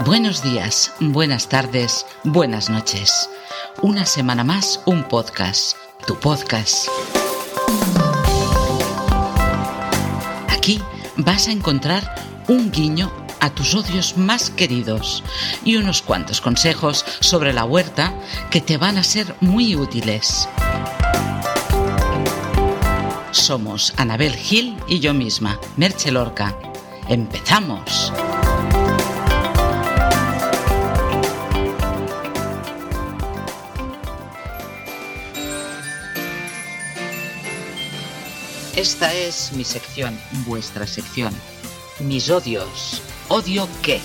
Buenos días, buenas tardes, buenas noches. Una semana más, un podcast, tu podcast. Aquí vas a encontrar un guiño a tus odios más queridos y unos cuantos consejos sobre la huerta que te van a ser muy útiles. Somos Anabel Gil y yo misma, Merche Lorca. ¡Empezamos! Esta es mi sección, vuestra sección. Mis odios. ¿Odio qué?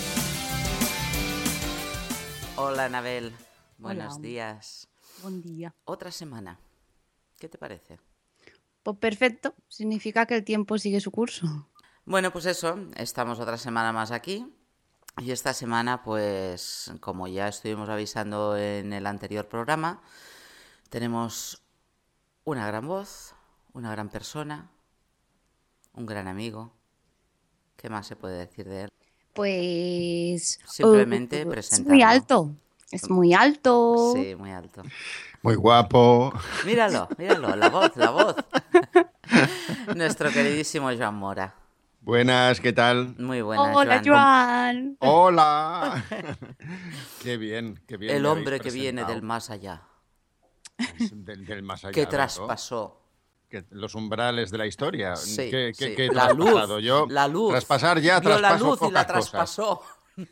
Hola, Anabel. Buenos días. Buen día. Otra semana. ¿Qué te parece? Pues perfecto. Significa que el tiempo sigue su curso. Bueno, pues eso. Estamos otra semana más aquí. Y esta semana, pues, como ya estuvimos avisando en el anterior programa, tenemos una gran voz, una gran persona, un gran amigo. ¿Qué más se puede decir de él? Pues... Simplemente presentarlo. Es muy alto. Es muy alto. Sí, muy alto. Muy guapo. Míralo, la voz. Nuestro queridísimo Joan Mora. Buenas, ¿qué tal? Muy buenas, Hola, Joan. ¡Hola! Qué bien. El me hombre habéis que viene presentado. del más allá, Del más allá. que ¿verdad? traspasó. Los umbrales de la historia. Sí, ¿Qué sí. he La luz, traspasado? Yo, la luz. Traspasar ya, Vio la traspaso luz y la pocas cosas. traspasó.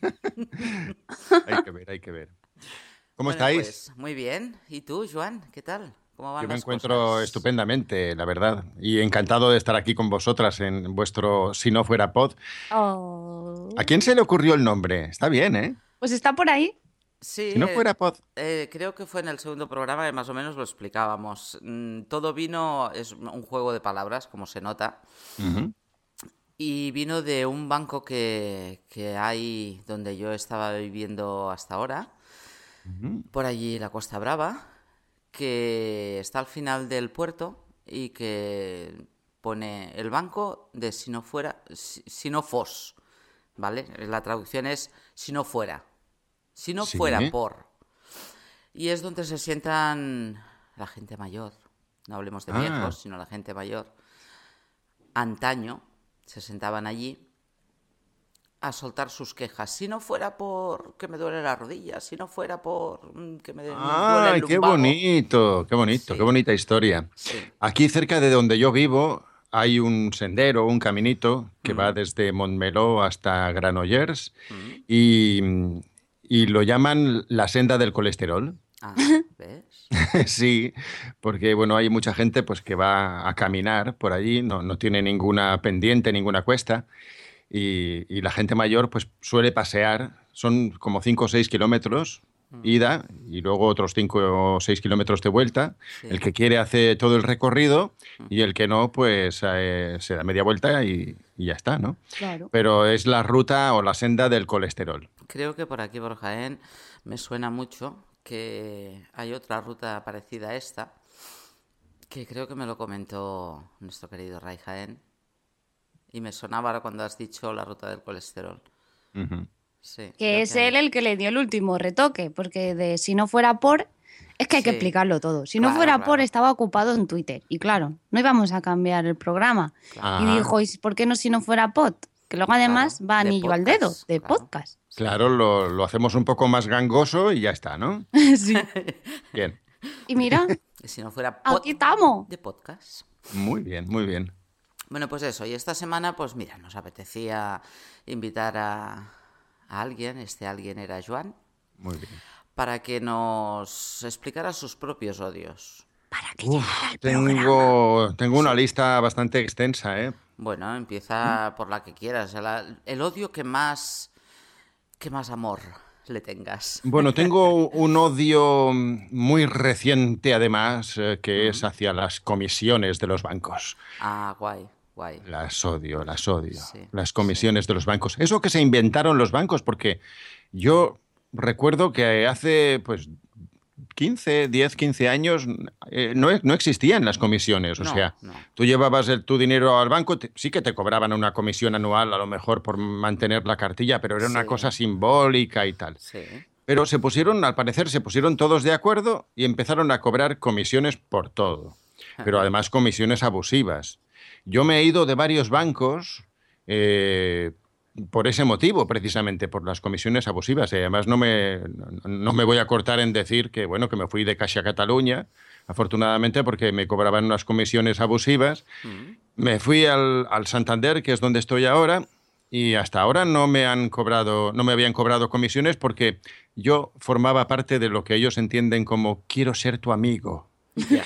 Hay que ver. ¿Cómo Bueno, estáis? Pues, muy bien. ¿Y tú, Joan? ¿Qué tal? ¿Cómo van Yo me las encuentro cosas? estupendamente, la verdad. Y encantado de estar aquí con vosotras en vuestro Si no fuera pod. Oh. ¿A quién se le ocurrió el nombre? Está bien, ¿eh? Pues está por ahí. Sí, Si no fuera pod. creo que fue en el segundo programa que más o menos lo explicábamos. Todo vino, es un juego de palabras, como se nota, Ujú. y vino de un banco que hay donde yo estaba viviendo hasta ahora, por allí la Costa Brava, que está al final del puerto y que pone el banco de si no fuera, si no fos, ¿vale? La traducción es si no fuera. Si no Sí. fuera por. Y es donde se sientan la gente mayor. No hablemos de viejos, sino la gente mayor. Antaño se sentaban allí a soltar sus quejas. Si no fuera por que me duele la rodilla, si no fuera por que me duele el ¡Ay, lumbago. Sí. qué bonita historia! Sí. Aquí cerca de donde yo vivo hay un sendero, un caminito que va desde Montmeló hasta Granollers y lo llaman la senda del colesterol. Ah, ¿ves? Sí, porque bueno, hay mucha gente pues que va a caminar por allí, no tiene ninguna pendiente, ninguna cuesta. Y la gente mayor pues suele pasear, son como 5 o 6 kilómetros ida y luego otros 5 o 6 kilómetros de vuelta. Sí. El que quiere hace todo el recorrido y el que no pues se da media vuelta y ya está, ¿no? Claro. Pero es la ruta o la senda del colesterol. Creo que por aquí, por Jaén, me suena mucho que hay otra ruta parecida a esta, que creo que me lo comentó nuestro querido Ray Jaén, y me sonaba ahora cuando has dicho la ruta del colesterol. Ujú. Sí, Que creo es hay. él el que le dio el último retoque, porque de si no fuera por... Es que hay que Sí. explicarlo todo. Si no Claro, fuera claro. por, estaba ocupado en Twitter. Y claro, no íbamos a cambiar el programa. Ajá. Y dijo, ¿y por qué no si no fuera pod? Que luego además Claro, va de anillo al podcast, dedo, de claro. podcast. Claro, lo hacemos un poco más gangoso y ya está, ¿no? Sí. Bien, Y mira, Y si no fuera aquí estamos. de podcast. muy bien, muy bien. Bueno, pues eso. Y esta semana, pues mira, nos apetecía invitar a alguien. Este alguien era Joan, Muy bien. para que nos explicara sus propios odios. Para que Uf, llegue el programa. tengo una lista bastante extensa, ¿eh? Bueno, empieza por la que quieras. El odio que más amor le tengas. Bueno, tengo un odio muy reciente, además, que es hacia las comisiones de los bancos. Ah, guay. Las odio. Sí, Las comisiones de los bancos. Eso que se inventaron los bancos, porque yo recuerdo que hace, pues, 15 años, no existían las comisiones. O No, sea, no. tú llevabas tu dinero al banco, sí que te cobraban una comisión anual, a lo mejor por mantener la cartilla, pero era una cosa Sí, simbólica y tal. sí. Pero al parecer, se pusieron todos de acuerdo y empezaron a cobrar comisiones por todo. Pero además comisiones abusivas. Yo me he ido de varios bancos por ese motivo, precisamente, por las comisiones abusivas. Y además no me voy a cortar en decir que, bueno, que me fui de Caixa Catalunya, afortunadamente, porque me cobraban unas comisiones abusivas. Mm. Me fui al Santander, que es donde estoy ahora, y hasta ahora no me habían cobrado comisiones porque yo formaba parte de lo que ellos entienden como quiero ser tu amigo. Ya.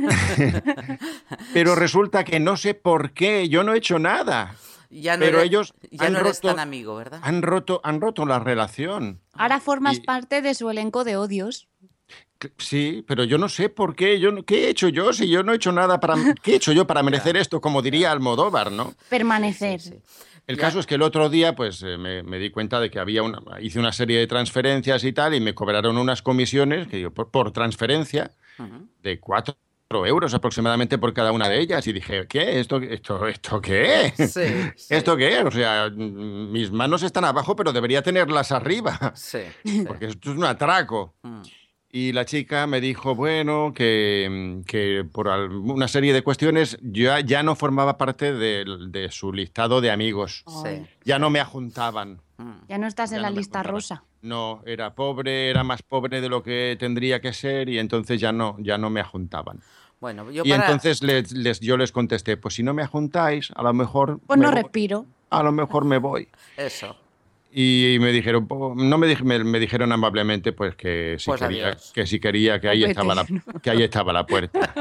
Pero resulta que no sé por qué, yo no he hecho nada. Ya no Pero eres, ellos ya no eres tan amigo, ¿verdad? han roto la relación. Ahora formas Y, parte de su elenco de odios. sí, pero yo no sé por qué. ¿Qué he hecho yo si yo no he hecho nada ¿qué he hecho yo para merecer Ya, esto? Como diría ya. Almodóvar, ¿no? Sí, sí, Permanecer. sí. El Ya, caso es que el otro día, pues me di cuenta de que hice una serie de transferencias y tal, y me cobraron unas comisiones, que digo, por transferencia, ujú. de 4 euros aproximadamente por cada una de ellas. Y dije, ¿qué? ¿Esto qué es? Sí, sí, ¿Esto qué es? O sea, mis manos están abajo, pero debería tenerlas arriba, sí, sí. porque esto es un atraco. Mm. Y la chica me dijo, bueno, que por una serie de cuestiones yo ya no formaba parte de su listado de amigos. Sí, Ay, Ya sí. no me ajuntaban. Mm. ya no estás en Ya la no me lista juntaban. rosa. No, era pobre, era más pobre de lo que tendría que ser y entonces ya no me ajuntaban. Bueno, yo Y para entonces yo les contesté, pues si no me ajuntáis, a lo mejor Pues me no voy. respiro. A lo mejor me voy. eso, Y me dijeron, no me dijeron amablemente pues pues adiós. que si quería que Pues ahí vete. estaba que ahí estaba la puerta.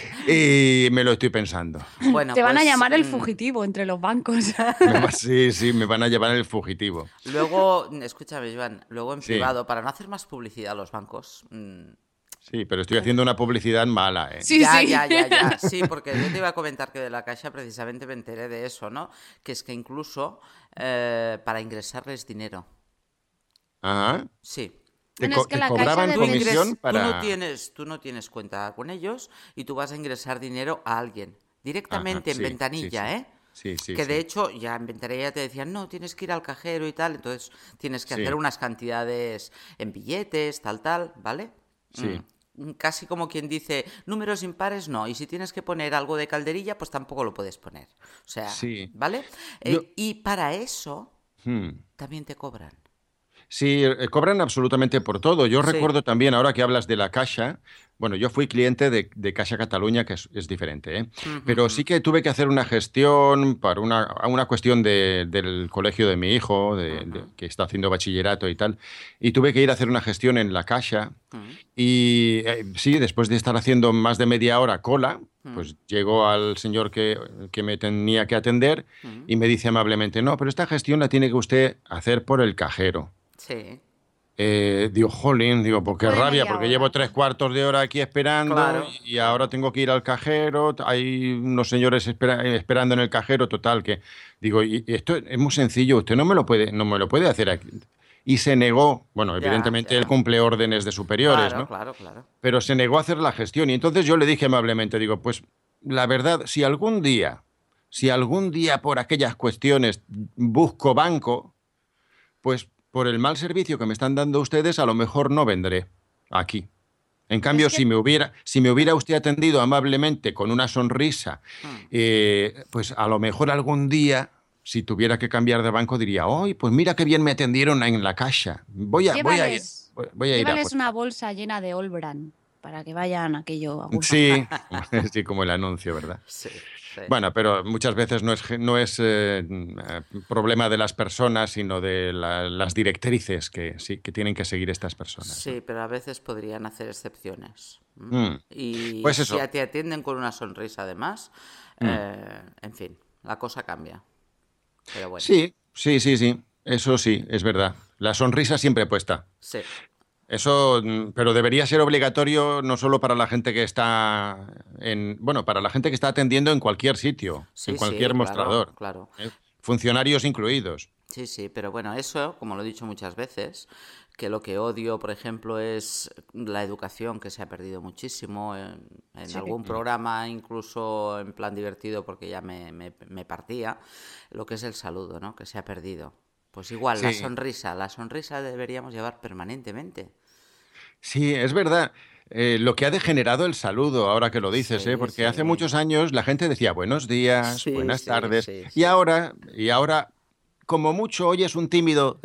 Y me lo estoy pensando. Bueno, Te van a pues llamar el fugitivo entre los bancos. Sí, sí, me van a llevar el fugitivo. luego, escúchame, Joan, luego en Sí, privado, para no hacer más publicidad a los bancos. sí, pero estoy haciendo una publicidad mala, ¿eh? Sí, Ya, sí. ya, ya, ya. Sí, porque yo te iba a comentar que de la Caixa precisamente me enteré de eso, ¿no? Que es que incluso para ingresarles dinero. Ajá. Sí. Bueno, es que Te la Caixa cobraban Tú, depende. comisión tú no tienes cuenta con ellos y tú vas a ingresar dinero a alguien Ajá, directamente en sí, sí, ventanilla, sí. ¿eh? Sí, sí, Que de sí. hecho ya en ventanilla te decían, no, tienes que ir al cajero y tal, entonces tienes que hacer Sí, unas cantidades en billetes, tal, ¿vale? sí. Casi como quien dice, números impares no, y si tienes que poner algo de calderilla, pues tampoco lo puedes poner. O sea, Sí. ¿vale? Yo, Y para eso hmm. también te cobran. Sí, cobran absolutamente por todo. Yo Sí. recuerdo también, ahora que hablas de la Caixa, bueno, yo fui cliente de Caixa Cataluña, que es diferente, ¿eh? Pero sí que tuve que hacer una gestión para una cuestión del colegio de mi hijo, que está haciendo bachillerato y tal, y tuve que ir a hacer una gestión en la Caixa. Y sí, después de estar haciendo más de media hora cola, pues llegó al señor que me tenía que atender y me dice amablemente, no, pero esta gestión la tiene que usted hacer por el cajero. Sí, Digo, jolín, digo, pues qué Fue de rabia, media porque llevo hora. 3 cuartos de hora aquí esperando claro, y ahora claro. tengo que ir al cajero, hay unos señores esperando en el cajero, total, que digo, y esto es muy sencillo, usted no me lo puede hacer aquí. Y se negó, bueno, Ya, evidentemente él ya. cumple órdenes de superiores, Claro, ¿no? claro, claro. Pero se negó a hacer la gestión y entonces yo le dije amablemente, digo, pues la verdad, si algún día por aquellas cuestiones busco banco, pues por el mal servicio que me están dando ustedes, a lo mejor no vendré aquí. En Es cambio, que si me hubiera usted atendido amablemente con una sonrisa, pues a lo mejor algún día, si tuviera que cambiar de banco, diría, ¡ay, pues mira qué bien me atendieron en la Caixa! llévales, Voy a ir a llévales por... una bolsa llena de Olbran para que vayan aquello a gusto. Sí, sí, como el anuncio, ¿verdad? Sí, sí. Bueno, pero muchas veces no es problema de las personas, sino de las directrices que, sí, que tienen que seguir estas personas, ¿no? Sí, pero a veces podrían hacer excepciones. Mm. Y Pues si eso. te atienden con una sonrisa, además, Mm. en fin, la cosa cambia. Pero bueno, Sí, sí, sí, sí. Eso sí, es verdad. La sonrisa siempre puesta. sí, Eso, pero debería ser obligatorio no solo para la gente que está bueno, para la gente que está atendiendo en cualquier sitio, en sí, cualquier sí, claro, mostrador, claro. ¿eh? Funcionarios incluidos. Sí, sí, pero bueno, eso, como lo he dicho muchas veces, que lo que odio, por ejemplo, es la educación, que se ha perdido muchísimo. En algún programa, incluso en plan divertido, porque ya me partía, lo que es el saludo, ¿no? Que se ha perdido. Pues igual, la sonrisa deberíamos llevar permanentemente. Sí, es verdad. Lo que ha degenerado el saludo, ahora que lo dices, Sí, porque sí. hace muchos años la gente decía buenos días, Sí, buenas sí, tardes, sí, y sí. ahora, como mucho oyes un tímido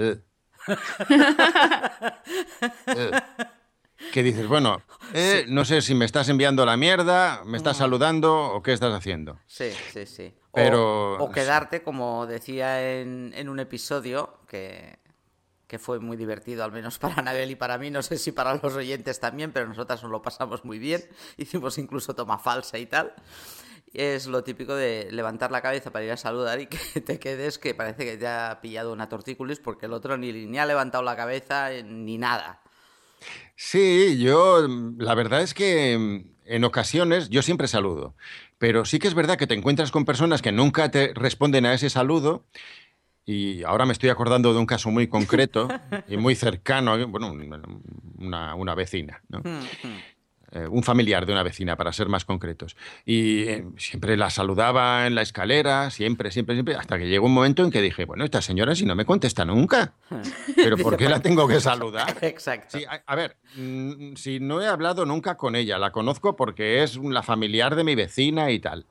eh, que dices, bueno, Sí. no sé si me estás enviando la mierda, me estás saludando o qué estás haciendo. Sí, sí, sí. Pero O quedarte, como decía en un episodio, que fue muy divertido, al menos para Anabel y para mí, no sé si para los oyentes también, pero nosotras nos lo pasamos muy bien, hicimos incluso toma falsa y tal. Es lo típico de levantar la cabeza para ir a saludar y que te quedes que parece que te ha pillado una tortícolis porque el otro ni ha levantado la cabeza ni nada. sí, la verdad es que en ocasiones yo siempre saludo, pero sí que es verdad que te encuentras con personas que nunca te responden a ese saludo. Y ahora me estoy acordando de un caso muy concreto y muy cercano, bueno, una vecina, ¿no? Un familiar de una vecina, para ser más concretos. Y siempre la saludaba en la escalera, siempre, siempre, siempre, hasta que llegó un momento en que dije, bueno, esta señora si no me contesta nunca, ¿pero por Dice, qué la tengo que saludar? Exacto. Sí, a ver, si no he hablado nunca con ella, la conozco porque es la familiar de mi vecina y tal.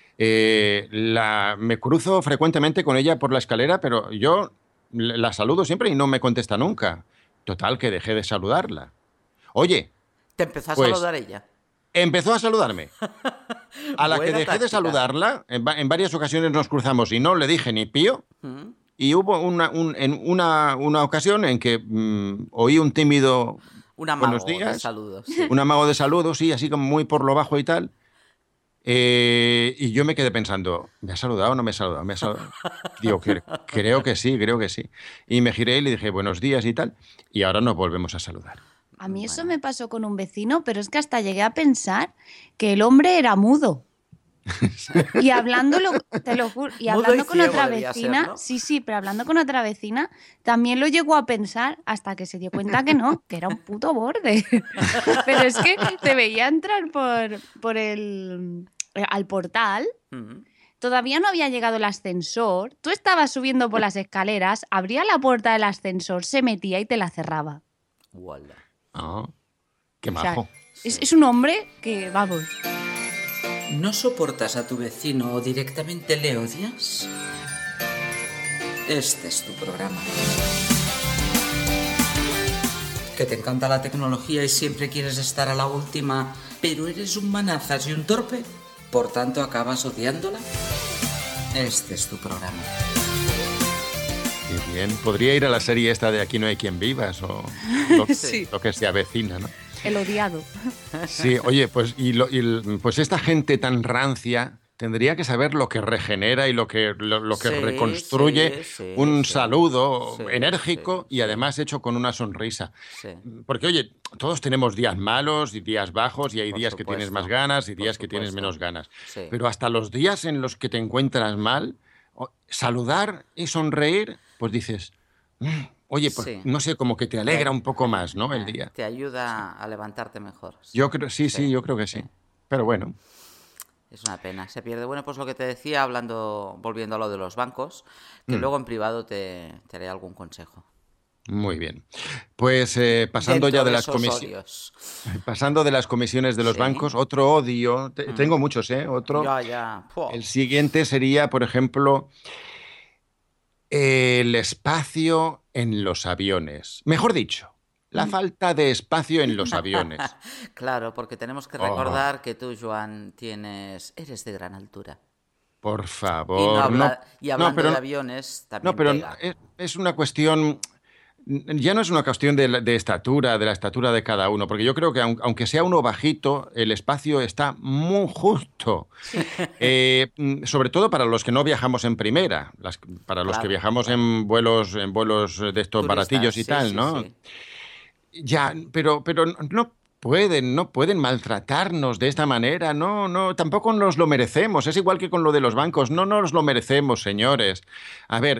Me cruzo frecuentemente con ella por la escalera, pero yo la saludo siempre y no me contesta nunca. Total, que dejé de saludarla. Oye, ¿Te empezó a pues saludar ella? empezó a saludarme. A la que Buena dejé de táctica. saludarla, en varias ocasiones nos cruzamos y no le dije ni pío. Mm. Y hubo una ocasión en que oí un tímido Un buenos amago de días, saludos. Sí. un amago de saludo, sí, así como muy por lo bajo y tal. Y yo me quedé pensando, ¿me ha saludado o no me ha saludado? ¿Me ha saludado? Digo, creo que sí, creo que sí. Y me giré y le dije buenos días y tal, y ahora nos volvemos a saludar. A mí eso Bueno. me pasó con un vecino, pero es que hasta llegué a pensar que el hombre era mudo. Y hablándolo, te lo juro, y Mudo hablando y con ciego otra debía ser, vecina, ¿no? sí, pero hablando con otra vecina, también lo llegó a pensar hasta que se dio cuenta que no, que era un puto borde. Pero es que te veía entrar por al portal. Mm. Todavía no había llegado el ascensor. Tú estabas subiendo por las escaleras, abría la puerta del ascensor, se metía y te la cerraba. Uala. Ah, qué O sea, majo. es un hombre que, vamos, ¿No soportas a tu vecino o directamente le odias? Este es tu programa. Que te encanta la tecnología y siempre quieres estar a la última, pero eres un manazas y un torpe, por tanto acabas odiándola. Este es tu programa. Qué bien. Podría ir a la serie esta de Aquí no hay quien vivas o Sí. lo que se avecina, ¿no? el odiado. Sí, oye, pues, pues esta gente tan rancia tendría que saber lo que regenera y lo que Sí, reconstruye sí, un sí. saludo Sí, enérgico sí, y sí. además hecho con una sonrisa. Sí. Porque, oye, todos tenemos días malos y días bajos y hay Por días que tienes supuesto, más ganas y por días que tienes supuesto. menos ganas. Sí. Pero hasta los días en los que te encuentras mal, saludar y sonreír, pues dices, oye, pues Sí. no sé, como que te alegra un poco más, ¿no? El día. Te ayuda a levantarte mejor. Yo creo, sí, yo creo que sí. Pero bueno. Es una pena, se pierde. Bueno, pues lo que te decía, volviendo a lo de los bancos, que luego en privado te haré algún consejo. Muy bien. Pues pasando Dentro ya de de las esos odios. pasando de las comisiones de los Sí. bancos, otro odio, tengo muchos, ¿eh? Otro. Ya. Puah. El siguiente sería, por ejemplo, el espacio en los aviones. Mejor dicho, la falta de espacio en los aviones. Claro, porque tenemos que Oh, recordar que tú, Joan, eres de gran altura. por Y, favor, no. y No, hablando pero de aviones, no, también pero pega. es una cuestión. Ya no es una cuestión de estatura, de la estatura de cada uno, porque yo creo que aunque sea uno bajito, el espacio está muy justo. Sobre todo para los que no viajamos en primera, para los que Claro, viajamos claro. en vuelos de estos Turistas, baratillos y sí, tal, sí, ¿no? sí. Ya, pero no pueden maltratarnos de esta manera, no, tampoco nos lo merecemos. Es igual que con lo de los bancos, no nos lo merecemos, señores. A ver,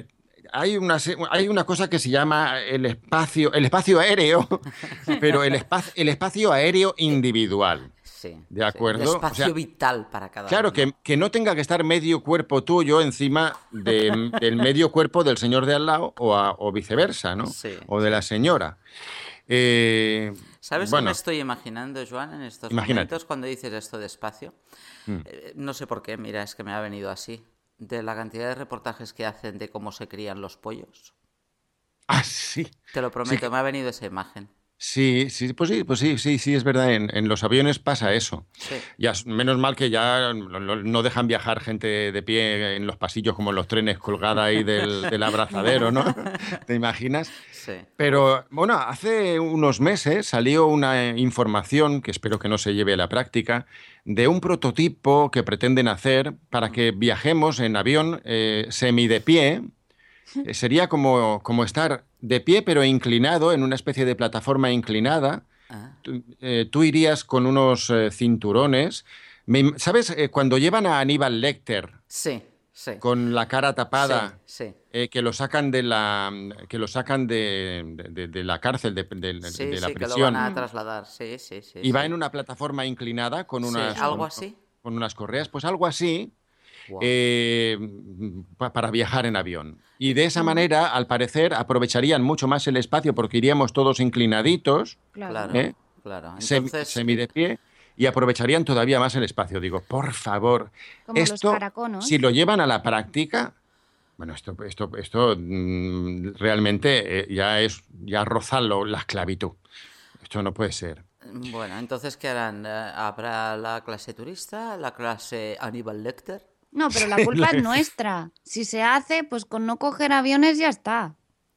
hay una cosa que se llama el espacio aéreo, pero el espacio aéreo individual. Sí, ¿De sí. acuerdo? El espacio vital para cada Claro, uno. que no tenga que estar medio cuerpo tuyo encima del medio cuerpo del señor de al lado o viceversa, ¿no? Sí, O de sí. la señora. ¿Sabes qué me Bueno, estoy imaginando, Joan, en estos imagínate. momentos cuando dices esto de espacio? Mm. No sé por qué, mira, es que me ha venido así. De la cantidad de reportajes que hacen de cómo se crían los pollos. Ah, sí. Te lo Sí, prometo, me ha venido esa imagen. sí, es verdad. En los aviones pasa eso. Sí. Ya, menos mal que ya no dejan viajar gente de pie en los pasillos como en los trenes colgada ahí del abrazadero, ¿no? ¿Te imaginas? Sí. Pero bueno, hace unos meses salió una información, que espero que no se lleve a la práctica, de un prototipo que pretenden hacer para que viajemos en avión semi de pie. Sería como estar de pie pero inclinado en una especie de plataforma inclinada. Ah, Tú irías con unos cinturones. ¿Sabes? Cuando llevan a Aníbal Lecter sí, sí, con la cara sí, tapada, sí. que lo sacan de la cárcel, Sí, de la sí, que lo van prisión, a trasladar. Sí, sí, sí, y va en sí. una plataforma inclinada Sí, algo así. con unas correas, pues algo así, Wow. eh, para viajar en avión. Y de esa Mm, manera, al parecer, aprovecharían mucho más el espacio porque iríamos todos inclinaditos, claro. Claro, ¿eh? claro. Entonces, Semi de pie, y aprovecharían todavía más el espacio. Digo, por favor, Como los esto, si caraconos. lo llevan a la práctica, bueno, esto realmente ya roza la esclavitud. Esto no puede ser. bueno, entonces, ¿qué harán? ¿Habrá la clase turista, la clase Aníbal Lecter? No, pero la culpa es nuestra. Si se hace, pues con no coger aviones ya está.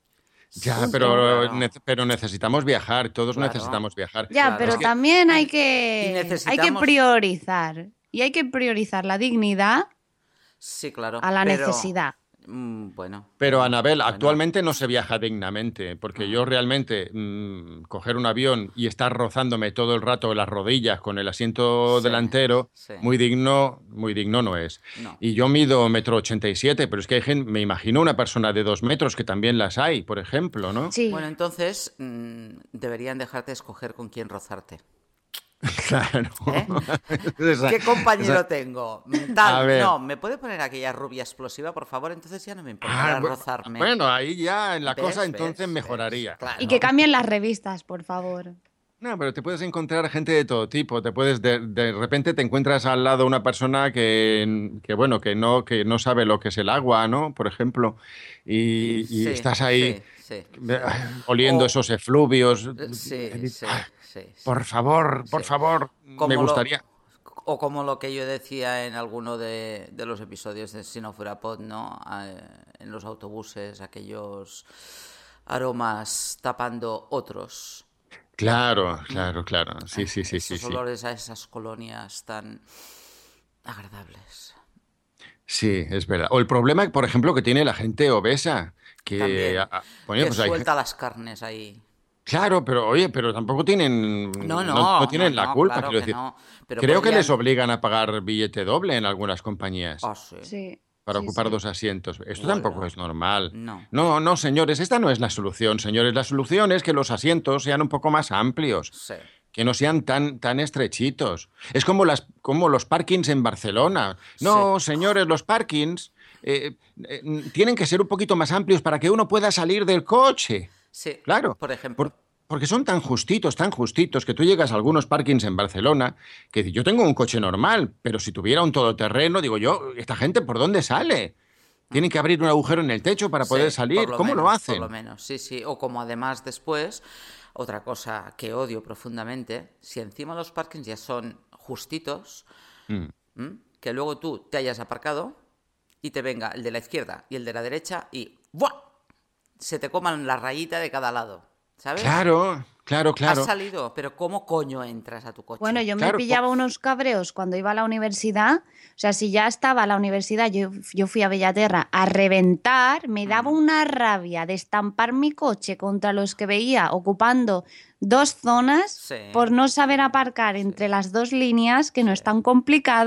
Ya, Punto. Claro, pero necesitamos viajar, todos claro, necesitamos viajar. Ya, Es pero claro. que, también Y, y hay que necesitamos... priorizar. Y hay que priorizar la dignidad Sí, claro, a la pero... necesidad. Bueno, pero Anabel, bueno. actualmente no se viaja dignamente, porque Ah, yo realmente coger un avión y estar rozándome todo el rato las rodillas con el asiento sí, delantero, sí, muy digno no es. no. Y yo mido 1,87 m, pero es que hay gente, me imagino una persona de 2 metros, que también las hay, por ejemplo, ¿no? Bueno, Sí. entonces deberían dejarte escoger con quién rozarte. Claro. ¿Eh? Esa- ¿Qué esa- compañero tengo? a Tal, ver. no, ¿me puede poner aquella rubia explosiva, por favor? Entonces ya no me importará rozarme. Bueno, ahí ya la cosa ¿Ves? entonces ¿Ves? ¿Ves? mejoraría. Y que Claro. cambien las revistas, por favor. No, pero te puedes encontrar gente de todo tipo. De repente te encuentras al lado una persona bueno, que no sabe lo que es el agua, ¿no? Por ejemplo, y Sí, estás ahí sí, sí. oliendo O, esos efluvios. sí, sí, sí, sí, Por sí. favor, me Como lo, gustaría. o como lo que yo decía en alguno de los episodios de Si no fuera pod, ¿no? En los autobuses, aquellos aromas tapando otros. Claro. Sí. Esos olores a esas colonias tan agradables. Sí, es verdad. O el problema, por ejemplo, que tiene la gente obesa, También, bueno, que pues hay, suelta las carnes ahí. claro, pero oye, pero tampoco No, no no, no, tienen la no, culpa, claro quiero que decir. no. Pero Creo que les podrían... obligan a pagar billete doble en algunas compañías Ah, sí. Sí, para sí, ocupar sí. 2 asientos. Esto tampoco Hola. es normal. No. No, señores, esta no es la solución, señores. La solución es que los asientos sean un poco más amplios, Sí. que no sean tan estrechitos. Es como los parkings en Barcelona. Sí. No, señores, los parkings tienen que ser un poquito más amplios para que uno pueda salir del coche. Sí. Claro, Por ejemplo. porque son tan justitos, que tú llegas a algunos parkings en Barcelona, que yo tengo un coche normal, pero si tuviera un todoterreno, digo yo, ¿esta gente por dónde sale? Tienen que abrir un agujero en el techo para poder Sí, salir. ¿Cómo lo por lo hacen? menos, sí, sí. O como además después, otra cosa que odio profundamente, si encima los parkings ya son justitos, Mm. que luego tú te hayas aparcado y te venga el de la izquierda y el de la derecha y ¡buah! Se te coman la rayita de cada lado, ¿sabes? Claro. Has salido, pero ¿cómo coño entras a tu coche? Bueno, yo me Claro, pillaba unos cabreos cuando iba a la universidad. O sea, si ya estaba a la universidad, yo fui a Bellaterra a reventar, me daba una rabia de estampar mi coche contra los que veía ocupando dos zonas Sí. por no saber aparcar entre las dos líneas, que no es tan complicado.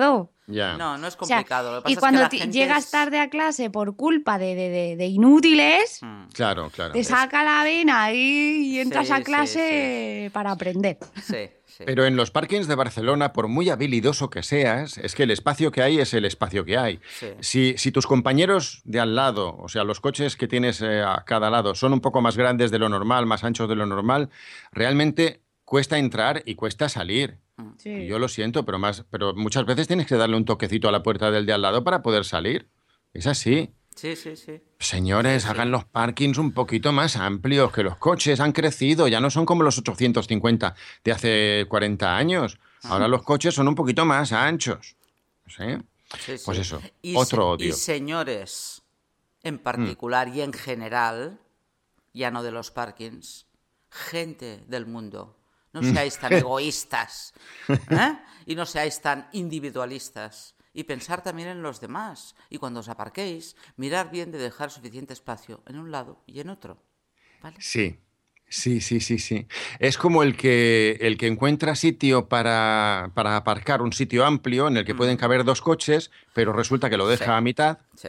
Ya. No, no es O sea, complicado. Lo que pasa y es que cuando la gente llegas es- tarde a clase por culpa de inútiles, Claro. te saca la vena y entras Sí, a sí, clase para aprender. Sí, sí. Pero en los parkings de Barcelona, por muy habilidoso que seas, es que el espacio que hay es el espacio que hay. Sí. Si tus compañeros de al lado, o sea, los coches que tienes a cada lado, son un poco más grandes de lo normal, más anchos de lo normal, realmente cuesta entrar y cuesta salir. Y Sí. yo lo siento, pero muchas veces tienes que darle un toquecito a la puerta del de al lado para poder salir. Es así. Sí, sí, sí. Señores, Sí, sí. hagan los parkings un poquito más amplios, que los coches han crecido, ya no son como los 850 de hace 40 años. Ahora los coches son un poquito más anchos. ¿Sí? Sí, Pues sí. eso, Y, otro y odio. señores, en particular y en general, ya no de los parkings, gente del mundo, no seáis tan egoístas, ¿eh? Y no seáis tan individualistas. Y pensar también en los demás. Y cuando os aparquéis, mirar bien de dejar suficiente espacio en un lado y en otro. ¿Vale? Sí, sí. Es como el que encuentra sitio para aparcar un sitio amplio en el que pueden caber dos coches, pero resulta que lo deja Sí. a mitad Sí.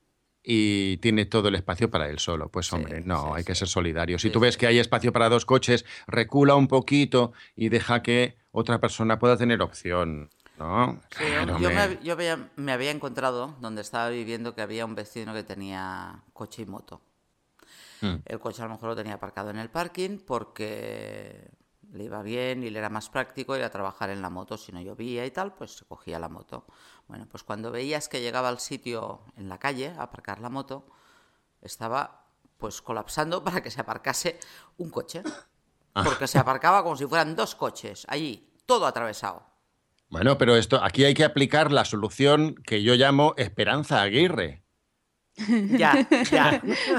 y tiene todo el espacio para él solo. Pues Sí, hombre, no, sí, hay que sí. ser solidario. Si Sí, tú ves sí. que hay espacio para dos coches, recula un poquito y deja que otra persona pueda tener opción, ¿no? Sí, Claro, yo hombre. me había encontrado donde estaba viviendo que había un vecino que tenía coche y moto. Mm. El coche a lo mejor lo tenía aparcado en el parking porque le iba bien y le era más práctico ir a trabajar en la moto. Si no llovía y tal, pues se cogía la moto. Bueno, pues cuando veías que llegaba al sitio en la calle a aparcar la moto, estaba pues colapsando para que se aparcase un coche. Porque se aparcaba como si fueran dos coches allí, todo atravesado. Bueno, pero aquí hay que aplicar la solución que yo llamo Esperanza Aguirre. Ya, ya.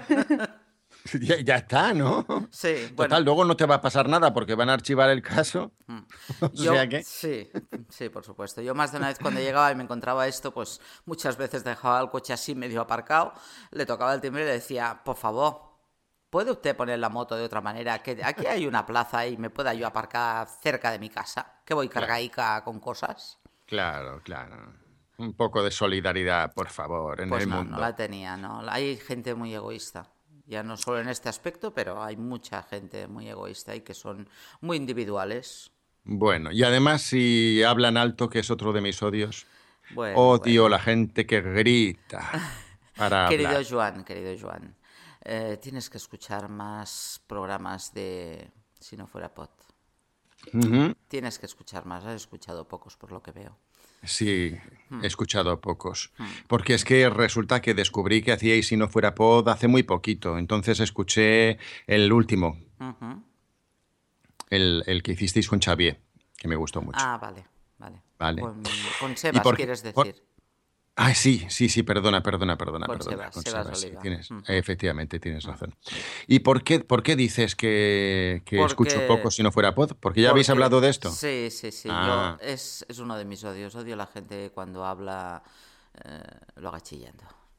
Ya está, ¿no? Sí, bueno. Total, luego no te va a pasar nada porque van a archivar el caso. O Yo, sea que... sí, sí, por supuesto. Yo más de una vez cuando llegaba y me encontraba esto, pues muchas veces dejaba el coche así medio aparcado, le tocaba el timbre y le decía, por favor, ¿puede usted poner la moto de otra manera? Que aquí hay una plaza y me pueda yo aparcar cerca de mi casa, que voy cargaica con cosas. Claro. Un poco de solidaridad, por favor, en Pues el no, mundo. no la tenía, ¿no? Hay gente muy egoísta. Ya no solo en este aspecto, pero hay mucha gente muy egoísta y que son muy individuales. Bueno, y además si hablan alto, que es otro de mis odios, Bueno, odio bueno. la gente que grita para Querido hablar. Joan, tienes que escuchar más programas de Si no fuera pot. Ujú. Tienes que escuchar más, has escuchado pocos por lo que veo. Sí, he escuchado a pocos. Porque es que resulta que descubrí que hacíais Si no fuera pod hace muy poquito. Entonces escuché el último, Ujú. el que hicisteis con Xavier, que me gustó mucho. Ah, vale, vale. Vale. Con ¿Y Sebas, por qué- quieres por- decir. Ah, sí, perdona. Con Sebas, Con Sebas Sebas, sí, Oliva. efectivamente, tienes razón. ¿Y por qué dices que escucho Porque- poco si no fuera pod? ¿Porque ya habéis Porque- hablado de esto? Sí. Ah. Es uno de mis odios. Odio a la gente cuando habla, lo haga chillando.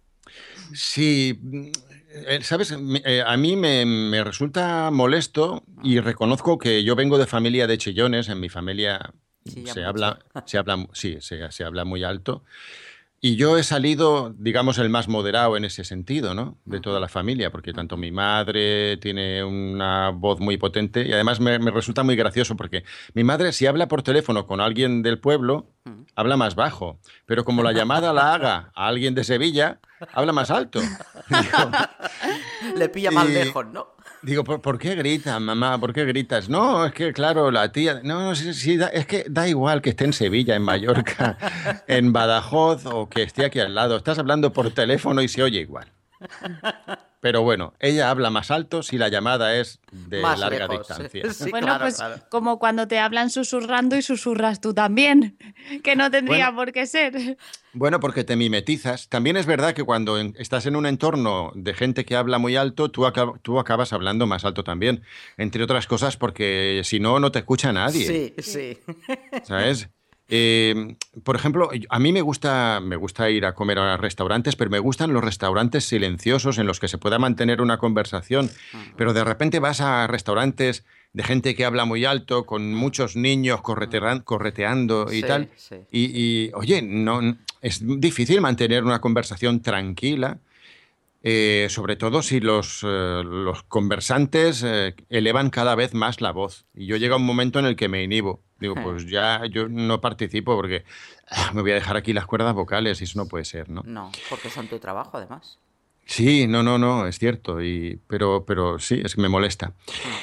Sí, ¿sabes? A mí me resulta molesto y reconozco que yo vengo de familia de chillones. En mi familia Chilla se mucho. habla, sí, se habla muy alto. Y yo he salido, digamos, el más moderado en ese sentido, ¿no? De toda la familia, porque tanto mi madre tiene una voz muy potente y además me resulta muy gracioso porque mi madre, si habla por teléfono con alguien del pueblo, habla más bajo, pero como la llamada la haga a alguien de Sevilla, habla más alto. Digo, Le pilla más y- lejos, ¿no? Digo, ¿por qué gritas, mamá? ¿Por qué gritas? No, es que, claro, la tía... No, sí, es que da igual que esté en Sevilla, en Mallorca, en Badajoz o que esté aquí al lado. Estás hablando por teléfono y se oye igual. Pero bueno, ella habla más alto si la llamada es de Más larga lejos. distancia. Sí, Bueno, claro, pues claro. como cuando te hablan susurrando y susurras tú también, que no tendría por qué ser. Bueno, porque te mimetizas. También es verdad que cuando estás en un entorno de gente que habla muy alto, tú acabas hablando más alto también. Entre otras cosas porque si no, no te escucha nadie. Sí. ¿Sabes? Por ejemplo, a mí me gusta ir a comer a restaurantes, pero me gustan los restaurantes silenciosos en los que se pueda mantener una conversación. Pero de repente vas a restaurantes de gente que habla muy alto, con muchos niños correteando y Sí, tal. sí, Oye, no, es difícil mantener una conversación tranquila, sobre todo si los conversantes elevan cada vez más la voz. Y yo llega un momento en el que me inhibo. Digo, pues ya yo no participo porque me voy a dejar aquí las cuerdas vocales y eso no puede ser, ¿no? no, porque son tu trabajo además. Sí, no, es cierto. Pero sí, es que me molesta. Mm,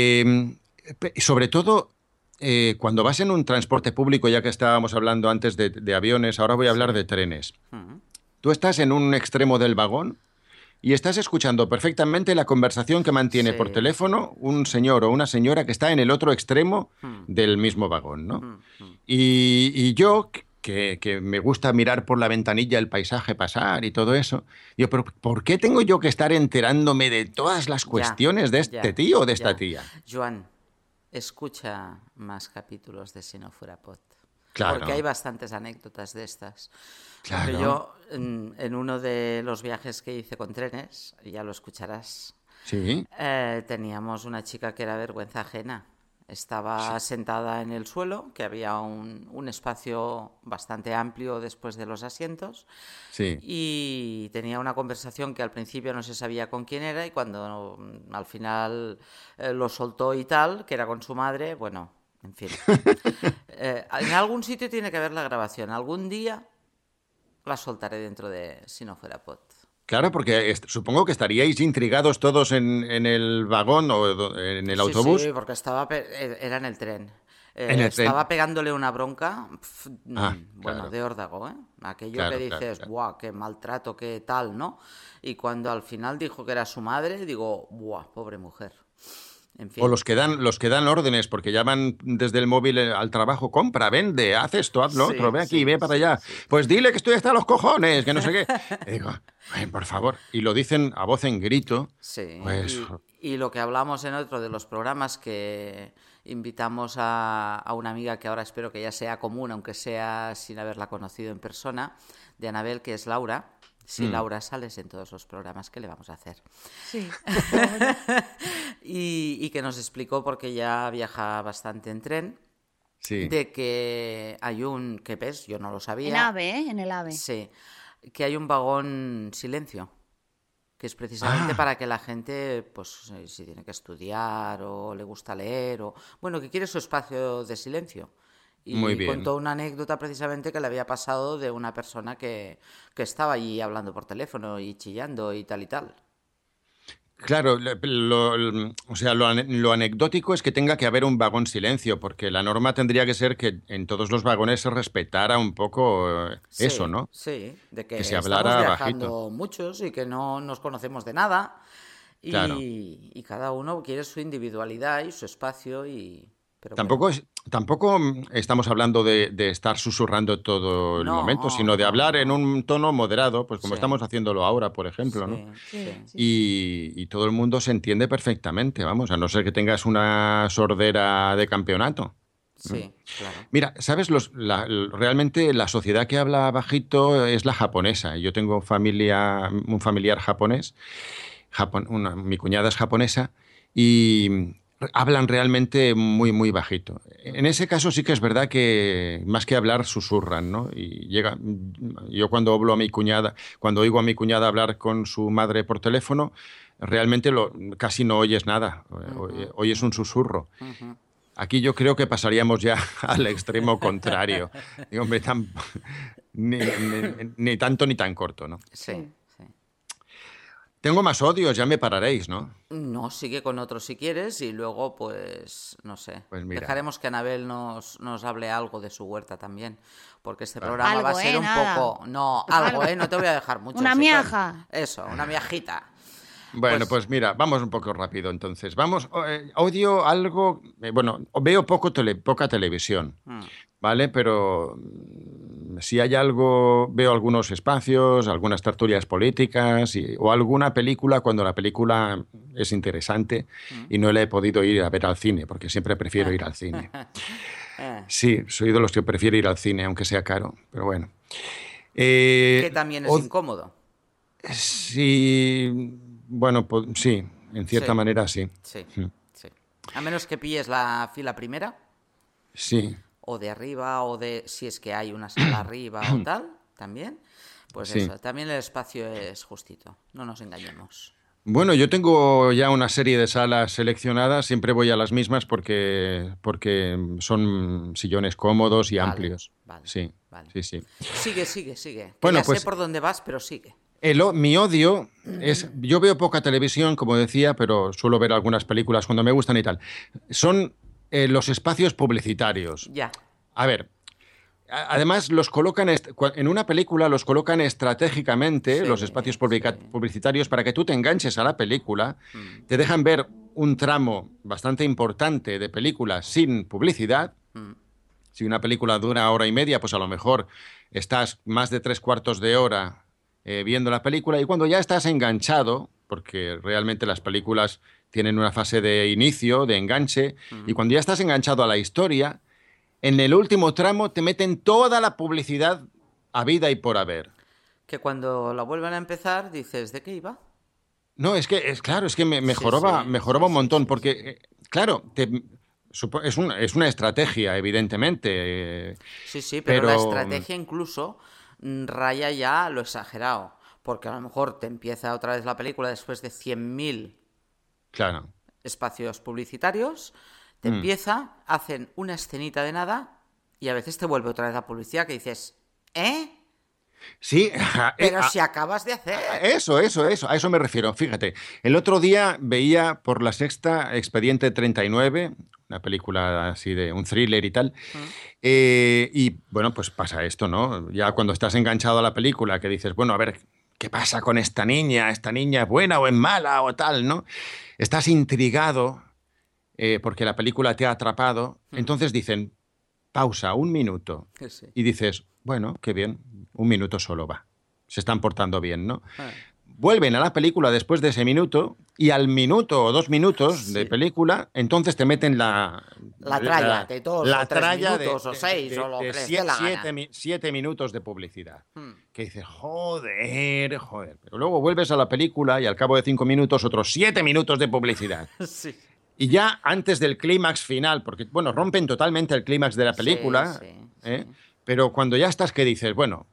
Sobre todo, cuando vas en un transporte público, ya que estábamos hablando antes de aviones, ahora voy a Sí. hablar de trenes. Mm, Tú estás en un extremo del vagón y estás escuchando perfectamente la conversación que mantiene por sí, sí, teléfono un sí. señor o una señora que está en el otro extremo Mm, del mismo vagón, ¿no? mm, mm. Y yo, que me gusta mirar por la ventanilla el paisaje pasar y todo eso, digo, pero ¿por qué tengo yo que estar enterándome de todas las Ya, cuestiones de este ya, tío o de esta ya. tía? Joan, escucha más capítulos de Si no fuera pot, porque hay Claro, bastantes anécdotas de estas. Porque claro, yo, en uno de los viajes que hice con trenes, ya lo escucharás, sí, teníamos una chica que era vergüenza ajena. Estaba sí, sentada en el suelo, que había un espacio bastante amplio después de los asientos, sí. y tenía una conversación que al principio no se sabía con quién era y cuando al final lo soltó y tal, que era con su madre, bueno, en fin. En algún sitio tiene que haber la grabación. Algún día la soltaré dentro de Si no fuera pot. Claro, porque supongo que estaríais intrigados todos en el vagón o en el Sí, sí, autobús, porque era en el tren. en el Estaba tren. pegándole una bronca, Ah, bueno, claro, de órdago, ¿eh? Aquello que claro, claro, dices, claro. buah, qué maltrato, qué tal, ¿no? Y cuando al final dijo que era su madre, digo, buah, pobre mujer. En O fin. los que dan órdenes, porque llaman desde el móvil al trabajo, compra, vende, haz esto, haz lo otro, Sí, ve aquí, sí, ve para sí, allá. sí. Pues dile que estoy hasta los cojones, que no sé qué. Y digo, "Ay, por favor. Y lo dicen a voz en grito, Sí, pues y lo que hablamos en otro de los programas que invitamos a una amiga que ahora espero que ya sea común, aunque sea sin haberla conocido en persona, de Anabel, que es Laura. Si mm, Laura sales en todos los programas, ¿qué le vamos a hacer? Sí, pobre. Y que nos explicó, porque ya viaja bastante en tren, sí. de que hay que ves, yo no lo En sabía, AVE, ¿eh? En el AVE. sí, que hay un vagón silencio, que es precisamente Ah, para que la gente, pues si tiene que estudiar o le gusta leer, o bueno, que quiere su espacio de silencio. muy Y bien. contó una anécdota precisamente que le había pasado de una persona que estaba allí hablando por teléfono y chillando y tal y tal. Claro, o sea, lo anecdótico es que tenga que haber un vagón silencio, porque la norma tendría que ser que en todos los vagones se respetara un poco eso, Sí, ¿no? sí, de Que se que estamos hablara bajito. viajando muchos y que no nos conocemos de nada Claro. y cada uno quiere su individualidad y su espacio y... Pero bueno, Tampoco estamos hablando de estar susurrando todo el momento, no, sino de no, hablar en no. un tono moderado, pues como Sí, estamos haciéndolo ahora, por ejemplo, ¿no? sí, Sí, sí, sí. Y todo el mundo se entiende perfectamente, vamos, a no ser que tengas una sordera de campeonato. ¿No? sí, claro. Mira, ¿sabes? Realmente la sociedad que habla bajito es la japonesa. Yo tengo un familiar japonés, mi cuñada es japonesa, y hablan realmente muy, muy bajito. En ese caso sí que es verdad que más que hablar susurran, ¿no? Yo cuando hablo a mi cuñada, cuando oigo a mi cuñada hablar con su madre por teléfono, realmente casi no oyes nada, Ujú, oyes un ujú, susurro. ujú. Aquí yo creo que pasaríamos ya al extremo contrario. Digo, hombre, ni tanto ni tan corto, ¿no? Sí, Sí. sí. Tengo más odios, ya me pararéis, ¿no? No, sigue con otro si quieres y luego, pues, no sé, Pues mira, dejaremos que Anabel nos hable algo de su huerta también, porque este vale. programa va a Algo, ser ¿eh? un Nada. poco... No, algo, ¿eh? No te voy a dejar mucho, Una si que... miaja. Eso, una miajita. Bueno, Pues, pues mira, vamos un poco rápido entonces. Vamos, odio algo, bueno, veo poca televisión, mm, ¿vale? Pero si hay algo, veo algunos espacios, algunas tertulias políticas o alguna película cuando la película es interesante mm. y no la he podido ir a ver al cine, porque siempre prefiero ir al cine. Eh, Sí, soy de los que prefiero ir al cine, aunque sea caro, pero bueno. que Eh, también es od- incómodo. sí, bueno, sí, en cierta Sí, manera sí. sí, Mm. sí. A menos que pilles la fila primera, Sí, o de arriba, o de si es que hay una sala arriba o tal, también. Pues sí. eso, también el espacio es justito, no nos engañemos. Bueno, yo tengo ya una serie de salas seleccionadas, siempre voy a las mismas porque son sillones cómodos y Vale, amplios. vale, Sí, vale. sí, sí. Sigue. Que Bueno, ya sé pues por dónde vas, pero sigue. mi odio es, yo veo poca televisión, como decía, pero suelo ver algunas películas cuando me gustan y tal. Son los espacios publicitarios. Ya. A ver, además los colocan, en una película los colocan estratégicamente, Sí, los espacios sí. publicitarios, para que tú te enganches a la película, te dejan ver un tramo bastante importante de película sin publicidad. Si una película dura hora y media, pues a lo mejor estás más de 3/4 de hora viendo la película y cuando ya estás enganchado, porque realmente las películas tienen una fase de inicio, de enganche, y cuando ya estás enganchado a la historia, en el último tramo te meten toda la publicidad habida y por haber. Que cuando la vuelvan a empezar dices, ¿de qué iba? No, claro, es que me Sí, mejoraba un montón, porque, sí. claro, es una estrategia, evidentemente, Sí, pero la pero, estrategia incluso raya ya lo exagerado. Porque a lo mejor te empieza otra vez la película después de 100.000 claro. espacios publicitarios, te Mm. empieza, hacen una escenita de nada y a veces te vuelve otra vez la publicidad que dices, ¿eh? Sí, Pero si acabas de hacer. eso, a eso me refiero. Fíjate, el otro día veía por La Sexta Expediente 39, una película así de un thriller y tal, y bueno, pues pasa esto, ¿no? Ya cuando estás enganchado a la película, que dices, bueno, a ver, ¿qué pasa con esta niña? ¿Esta niña es buena o es mala o tal, ¿no? Estás intrigado porque la película te ha atrapado, entonces dicen, pausa, 1 minuto, Sí. y dices, bueno, qué bien, 1 minuto solo va. Se están portando bien, ¿no? Ah, Vuelven a la película después de ese minuto y al minuto o 2 minutos de sí. película, entonces te meten La tralla de 2 la o 3 tralla minutos o 6 o lo que les dé la gana. 7 minutos de publicidad. Que dices, joder. Pero luego vuelves a la película y al cabo de 5 minutos otros 7 minutos de publicidad. Sí. Y ya antes del clímax final, porque, bueno, rompen totalmente el clímax de la película, Sí. ¿eh? Pero cuando ya estás que dices, bueno,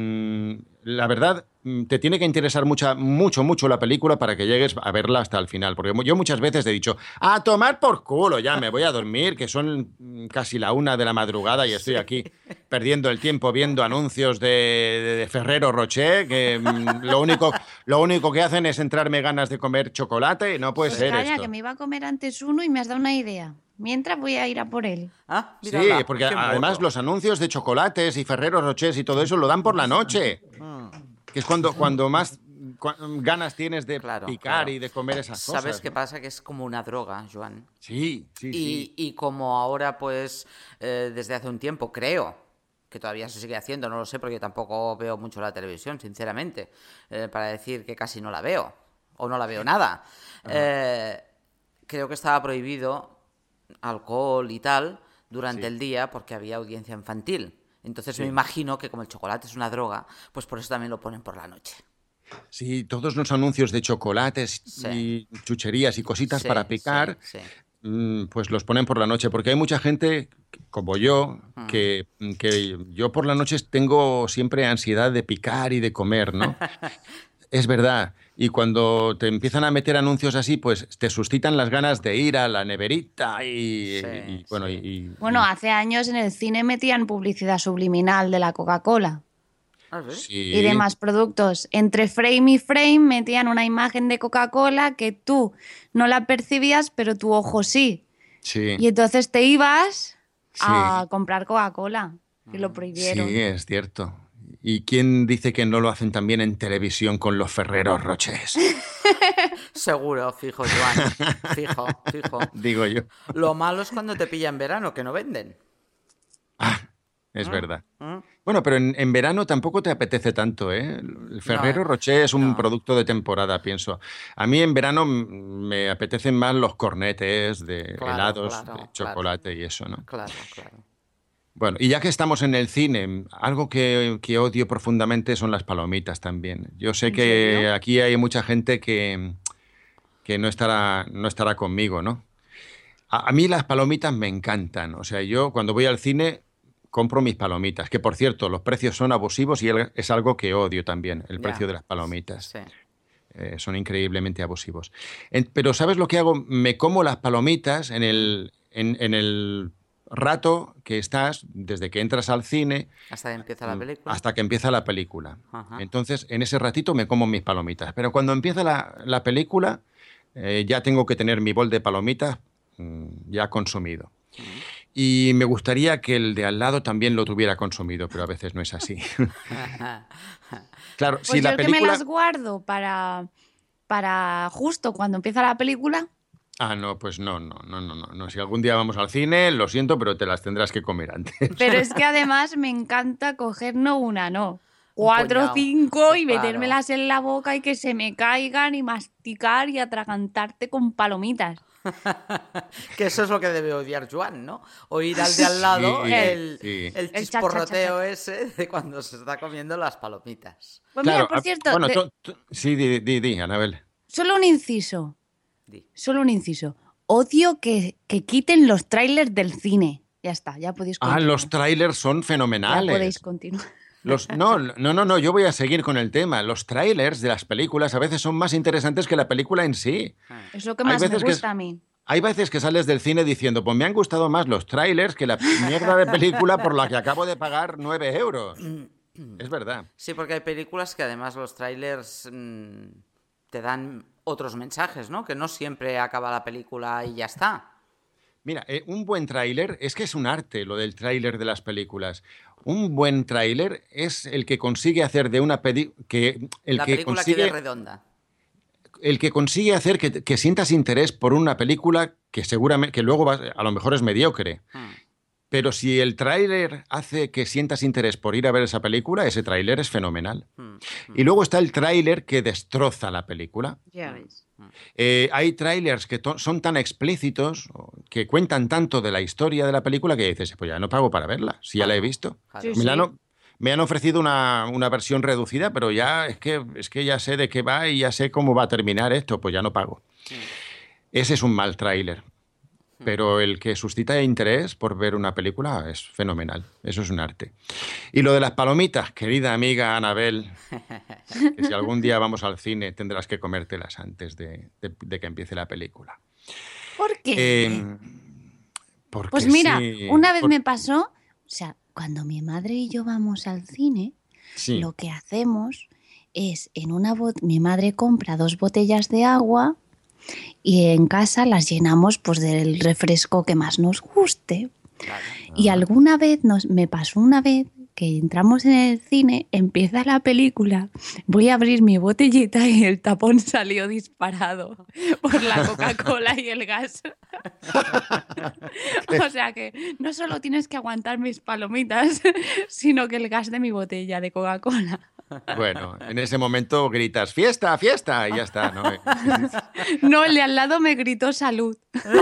la verdad, te tiene que interesar mucho la película para que llegues a verla hasta el final. Porque yo muchas veces he dicho, a tomar por culo, ya me voy a dormir, que son casi la 1 de la madrugada y estoy aquí perdiendo el tiempo viendo anuncios de Ferrero Rocher, que lo único que hacen es entrarme ganas de comer chocolate y no puede Pues ser calla, esto. que me iba a comer antes uno y me has dado una idea. Mientras voy a ir a por él. Ah, Sí, mírala, porque qué además mono. los anuncios de chocolates y Ferrero Rochers y todo eso lo dan por la noche, que es cuando más ganas tienes de Claro, picar claro. y de comer esas ¿Sabes cosas, qué ¿no? pasa? Que es como una droga, Joan. Sí. Y como ahora, pues, desde hace un tiempo, creo que todavía se sigue haciendo, no lo sé, porque yo tampoco veo mucho la televisión, sinceramente, para decir que casi no la veo, o no la veo nada. Creo que estaba prohibido alcohol y tal durante Sí. el día porque había audiencia infantil. Entonces Sí. me imagino que como el chocolate es una droga, pues por eso también lo ponen por la noche. Sí, todos los anuncios de chocolates Sí. y chucherías y cositas Sí, para picar, sí. pues los ponen por la noche, porque hay mucha gente como yo, que yo por la noche tengo siempre ansiedad de picar y de comer, ¿no? Es verdad. Y cuando te empiezan a meter anuncios así, pues te suscitan las ganas de ir a la neverita bueno, sí. Bueno, hace años en el cine metían publicidad subliminal de la Coca-Cola ¿Ah, sí? y sí, demás productos. Entre frame y frame metían una imagen de Coca-Cola que tú no la percibías, pero tu ojo sí. sí, Y entonces te ibas a sí, comprar Coca-Cola, que lo prohibieron. sí, es cierto. ¿Y quién dice que no lo hacen también en televisión con los Ferreros Rochers? Seguro, fijo, Joan. Fijo. Digo yo. Lo malo es cuando te pilla en verano, que no venden. Es verdad. Bueno, pero en verano tampoco te apetece tanto, ¿eh? El Ferrero No, Rocher es un no. producto de temporada, pienso. A mí en verano me apetecen más los cornetes de Claro, helados, claro, de chocolate y eso, ¿no? Claro. Bueno, y ya que estamos en el cine, algo que odio profundamente son las palomitas también. Yo sé ¿En que serio? aquí hay mucha gente que no estará conmigo, ¿no? A mí las palomitas me encantan. O sea, yo cuando voy al cine compro mis palomitas, que por cierto, los precios son abusivos y es algo que odio también, el precio de las palomitas. Sí. Son increíblemente abusivos. Pero ¿sabes lo que hago? Me como las palomitas en el rato que estás, desde que entras al cine Hasta que empieza la película. hasta que empieza la película. Ajá. Entonces, en ese ratito me como mis palomitas. Pero cuando empieza la película, ya tengo que tener mi bol de palomitas ya consumido. Y me gustaría que el de al lado también lo tuviera consumido, pero a veces no es así. Claro, Pues si yo la el que me película... las guardo para justo cuando empieza la película. Ah, no, pues no. Si algún día vamos al cine, lo siento, pero te las tendrás que comer antes. Pero es que además me encanta coger no una, no. Un 4 o puñado. 5 y Claro. metérmelas en la boca y que se me caigan y masticar y atragantarte con palomitas. Que eso es lo que debe odiar Joan, ¿no? Oír al de al lado Sí, el sí. el El chisporroteo ese de cuando se está comiendo las palomitas. Pues Claro, mira, por cierto, bueno, sí, di, Anabel. solo un inciso. Di. Solo un inciso. Odio que quiten los trailers del cine. Ya está, ya podéis Ah, continuar. los trailers son Ya fenomenales. podéis continuar. No, yo voy a seguir con el tema. Los trailers de las películas a veces son más interesantes que la película en sí. Es lo que Hay más me veces que- gusta a mí. Hay veces que sales del cine diciendo, pues me han gustado más los trailers que la mierda de película por la que acabo de pagar 9 euros. Es verdad. Sí, porque hay películas que además los trailers te dan otros mensajes, ¿no? Que no siempre acaba la película y ya está. Mira, un buen tráiler, es que es un arte lo del tráiler de las películas. Un buen tráiler es el que consigue hacer de una película... La película quede redonda. El que consigue hacer que sientas interés por una película que seguramente, que luego a lo mejor es mediocre. Pero si el tráiler hace que sientas interés por ir a ver esa película, ese tráiler es fenomenal. Y luego está el tráiler que destroza la película. Ya ves. Hay trailers que son tan explícitos, que cuentan tanto de la historia de la película, que dices, pues ya no pago para verla, si ya la he visto. Claro. Sí, Me han ofrecido una versión reducida, pero ya es que ya sé de qué va y ya sé cómo va a terminar esto, pues ya no pago. Ese es un mal tráiler. Pero el que suscita interés por ver una película es fenomenal. Eso es un arte. Y lo de las palomitas, querida amiga Anabel, que si algún día vamos al cine tendrás que comértelas antes de que empiece la película. ¿Por qué? Porque Pues mira, sí, una vez me pasó, o sea, cuando mi madre y yo vamos al cine, sí. lo que hacemos es, mi madre compra 2 botellas de agua y en casa las llenamos pues del refresco que más nos guste. Claro. Y alguna vez me pasó una vez que entramos en el cine, empieza la película, voy a abrir mi botellita y el tapón salió disparado por la Coca-Cola y el gas. O sea que no solo tienes que aguantar mis palomitas, sino que el gas de mi botella de Coca-Cola. Bueno, en ese momento gritas, ¡fiesta, fiesta! Y ya está, ¿no? No, el de al lado me gritó salud.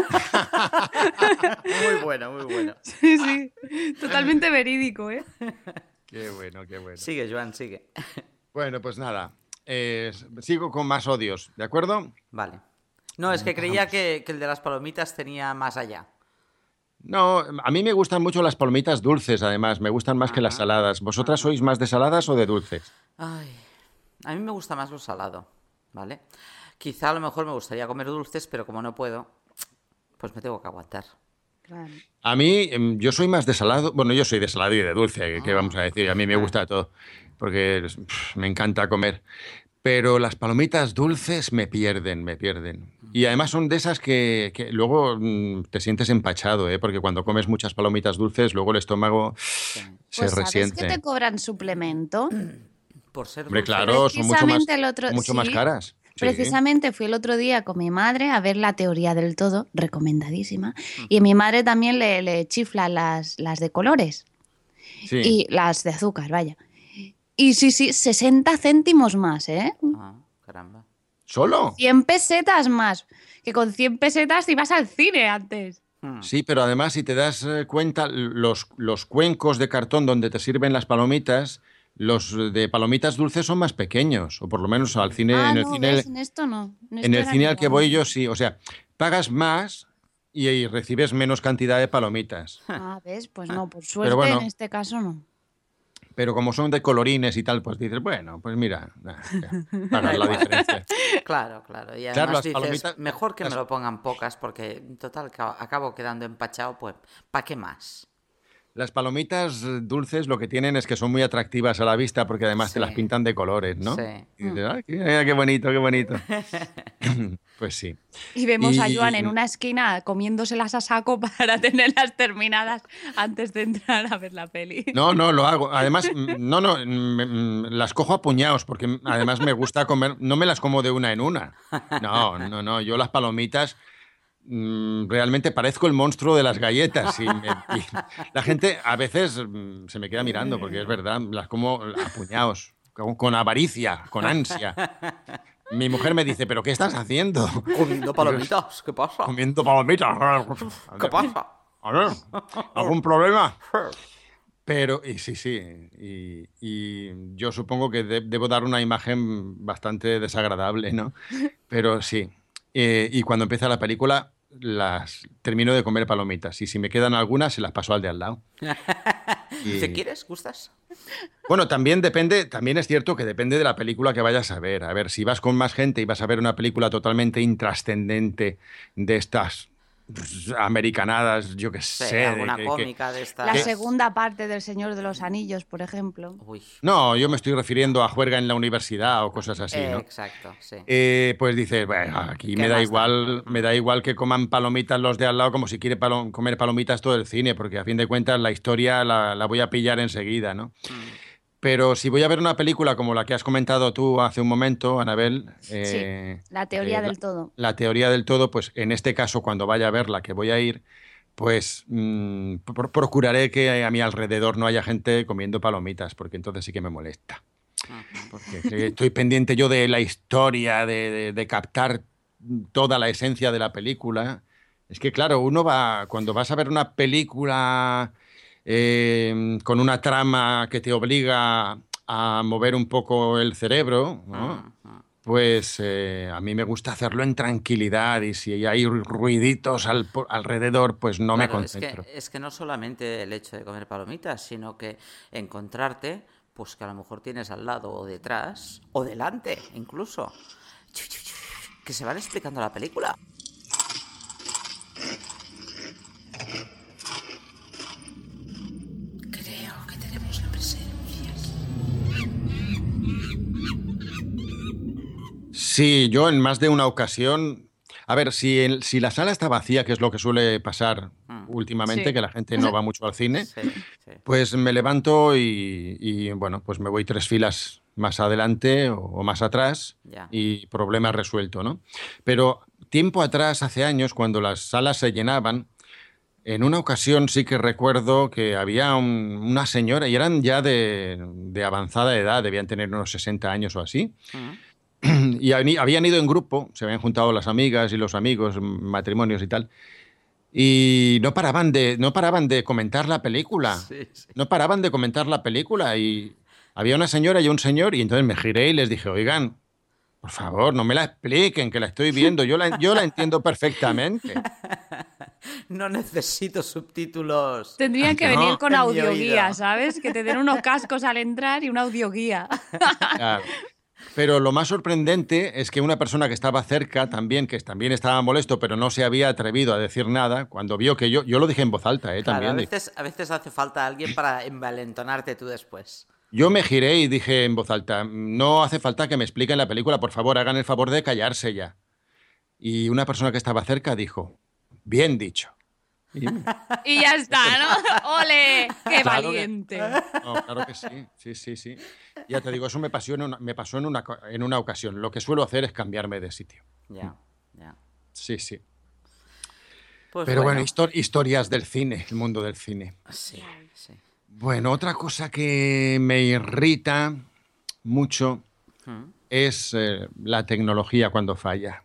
Muy bueno, muy bueno. Sí, sí, totalmente verídico, ¿eh? Qué bueno, qué bueno. Sigue, Joan, sigue. Bueno, pues nada, sigo con más odios, ¿de acuerdo? Vale. No, es que creía que el de las palomitas tenía más allá. No, a mí me gustan mucho las palomitas dulces, además, me gustan más que las saladas. ¿Vosotras sois más de saladas o de dulces? Ay, a mí me gusta más lo salado, ¿vale? Quizá a lo mejor me gustaría comer dulces, pero como no puedo, pues me tengo que aguantar. Claro. A mí, yo soy más de salado. Bueno, yo soy de salado y de dulce, ¿qué vamos a decir? A mí me gusta todo, porque me encanta comer. Pero las palomitas dulces me pierden, me pierden. Y además son de esas que luego te sientes empachado, ¿eh? Porque cuando comes muchas palomitas dulces, luego el estómago se Pues ¿sabes resiente. que te cobran suplemento? Por ser Hombre, dulce. claro, son mucho más, Precisamente el otro- mucho más sí. caras. Sí. Precisamente fui el otro día con mi madre a ver La teoría del todo, recomendadísima. Y a mi madre también le chiflan las de colores Sí. y las de azúcar, vaya. Y sí, 60 céntimos más, ¿eh? Ah, caramba. ¿Solo? 100 pesetas más. Que con 100 pesetas ibas al cine antes. Sí, pero además si te das cuenta, los cuencos de cartón donde te sirven las palomitas, los de palomitas dulces son más pequeños, o por lo menos al cine, Ah, en el no, cine, ¿ves? En esto no. en el cine al que voy yo sí. O sea, pagas más, y recibes menos cantidad de palomitas. Ah, ¿ves? Pues no, por suerte Pero bueno, en este caso no. pero como son de colorines y tal, pues dices, bueno, pues mira, pagar la diferencia. Claro, claro. Y Claro, además las dices, palomitas... mejor que me las- lo pongan pocas, porque en total acabo quedando empachado, pues, ¿para qué más? Las palomitas dulces lo que tienen es que son muy atractivas a la vista porque además te las Sí, pintan de colores, ¿no? sí. Y dices, ¡ay, qué bonito, qué bonito! Pues sí. Y vemos a Joan en Y una esquina comiéndoselas a saco para tenerlas terminadas antes de entrar a ver la peli. no, lo hago. Además, no, las cojo a puñados porque además me gusta comer, no me las como de una en una. No, yo las palomitas realmente parezco el monstruo de las galletas y la gente a veces se me queda mirando porque es verdad, las como a puñados, con avaricia, con ansia. Mi mujer me dice, ¿pero qué estás haciendo? Comiendo Digo, palomitas, ¿qué pasa? comiendo palomitas. ¿Qué pasa? A ver, ¿algún problema? Pero, y sí, y yo supongo que debo dar una imagen bastante desagradable, ¿no? Pero sí. Y cuando empieza la película, las termino de comer palomitas. Y si me quedan algunas, se las paso al de al lado. ¿Te Y, quieres? ¿Gustas? bueno, también depende, también es cierto que depende de la película que vayas a ver. A ver, si vas con más gente y vas a ver una película totalmente intrascendente de estas americanadas, yo qué Sí, sé, alguna cómica de La estas. segunda parte del Señor de los Anillos, por ejemplo. Uy, No, yo me estoy refiriendo a juerga en la universidad o cosas así, ¿no? exacto, sí. Pues dices, bueno, aquí ¿Qué más da? me da igual que coman palomitas los de al lado como si quiere comer palomitas todo el cine, porque a fin de cuentas la historia la voy a pillar enseguida, ¿no? Mm. Pero si voy a ver una película como la que has comentado tú hace un momento, Anabel, Sí, la teoría del todo. la teoría del todo, pues en este caso, cuando vaya a ver la que voy a ir, pues procuraré que a mi alrededor no haya gente comiendo palomitas, porque entonces sí que me molesta. Porque estoy pendiente yo de la historia, de captar toda la esencia de la película. Es que, claro, uno va, cuando vas a ver una película con una trama que te obliga a mover un poco el cerebro, ¿no? Pues a mí me gusta hacerlo en tranquilidad y si hay ruiditos alrededor, pues no me Claro, concentro. es que no solamente el hecho de comer palomitas, sino que encontrarte, pues que a lo mejor tienes al lado o detrás, o delante incluso, que se van explicando la película. Creo que tenemos la presencia aquí. Sí, yo en más de una ocasión. A ver, si la sala está vacía, que es lo que suele pasar últimamente, Sí. que la gente no va mucho al cine, Sí, sí. pues me levanto bueno, pues me voy 3 filas más adelante o más atrás Ya. y problema resuelto, ¿no? Pero tiempo atrás, hace años, cuando las salas se llenaban, en una ocasión sí que recuerdo que había una señora, y eran ya de avanzada edad, debían tener unos 60 años o así, Mm. y habían ido en grupo, se habían juntado las amigas y los amigos, matrimonios y tal, y no paraban de comentar la película. Sí, sí. No paraban de comentar la película. Y había una señora y un señor, y entonces me giré y les dije, oigan, por favor, no me la expliquen, que la estoy viendo. Yo la entiendo perfectamente. No necesito subtítulos. Tendrían que no? venir con En mi audioguía, oído. ¿sabes? Que te den unos cascos al entrar y una audioguía. Claro. Pero lo más sorprendente es que una persona que estaba cerca también, que también estaba molesto, pero no se había atrevido a decir nada, cuando vio que yo lo dije en voz alta, Claro, también. a veces hace falta alguien para envalentonarte tú después. Yo me giré y dije en voz alta, no hace falta que me expliquen la película, por favor, hagan el favor de callarse ya. Y una persona que estaba cerca dijo, bien dicho. Y Y ya está, ¿no? ¡Ole! ¡Qué Claro que- valiente! no, claro que sí. Ya te digo, eso me pasó me pasó en una ocasión. Lo que suelo hacer es cambiarme de sitio. Ya, ya. Sí. Pues Pero bueno, historias del cine, el mundo del cine. sí, sí. Bueno, otra cosa que me irrita mucho es la tecnología cuando falla.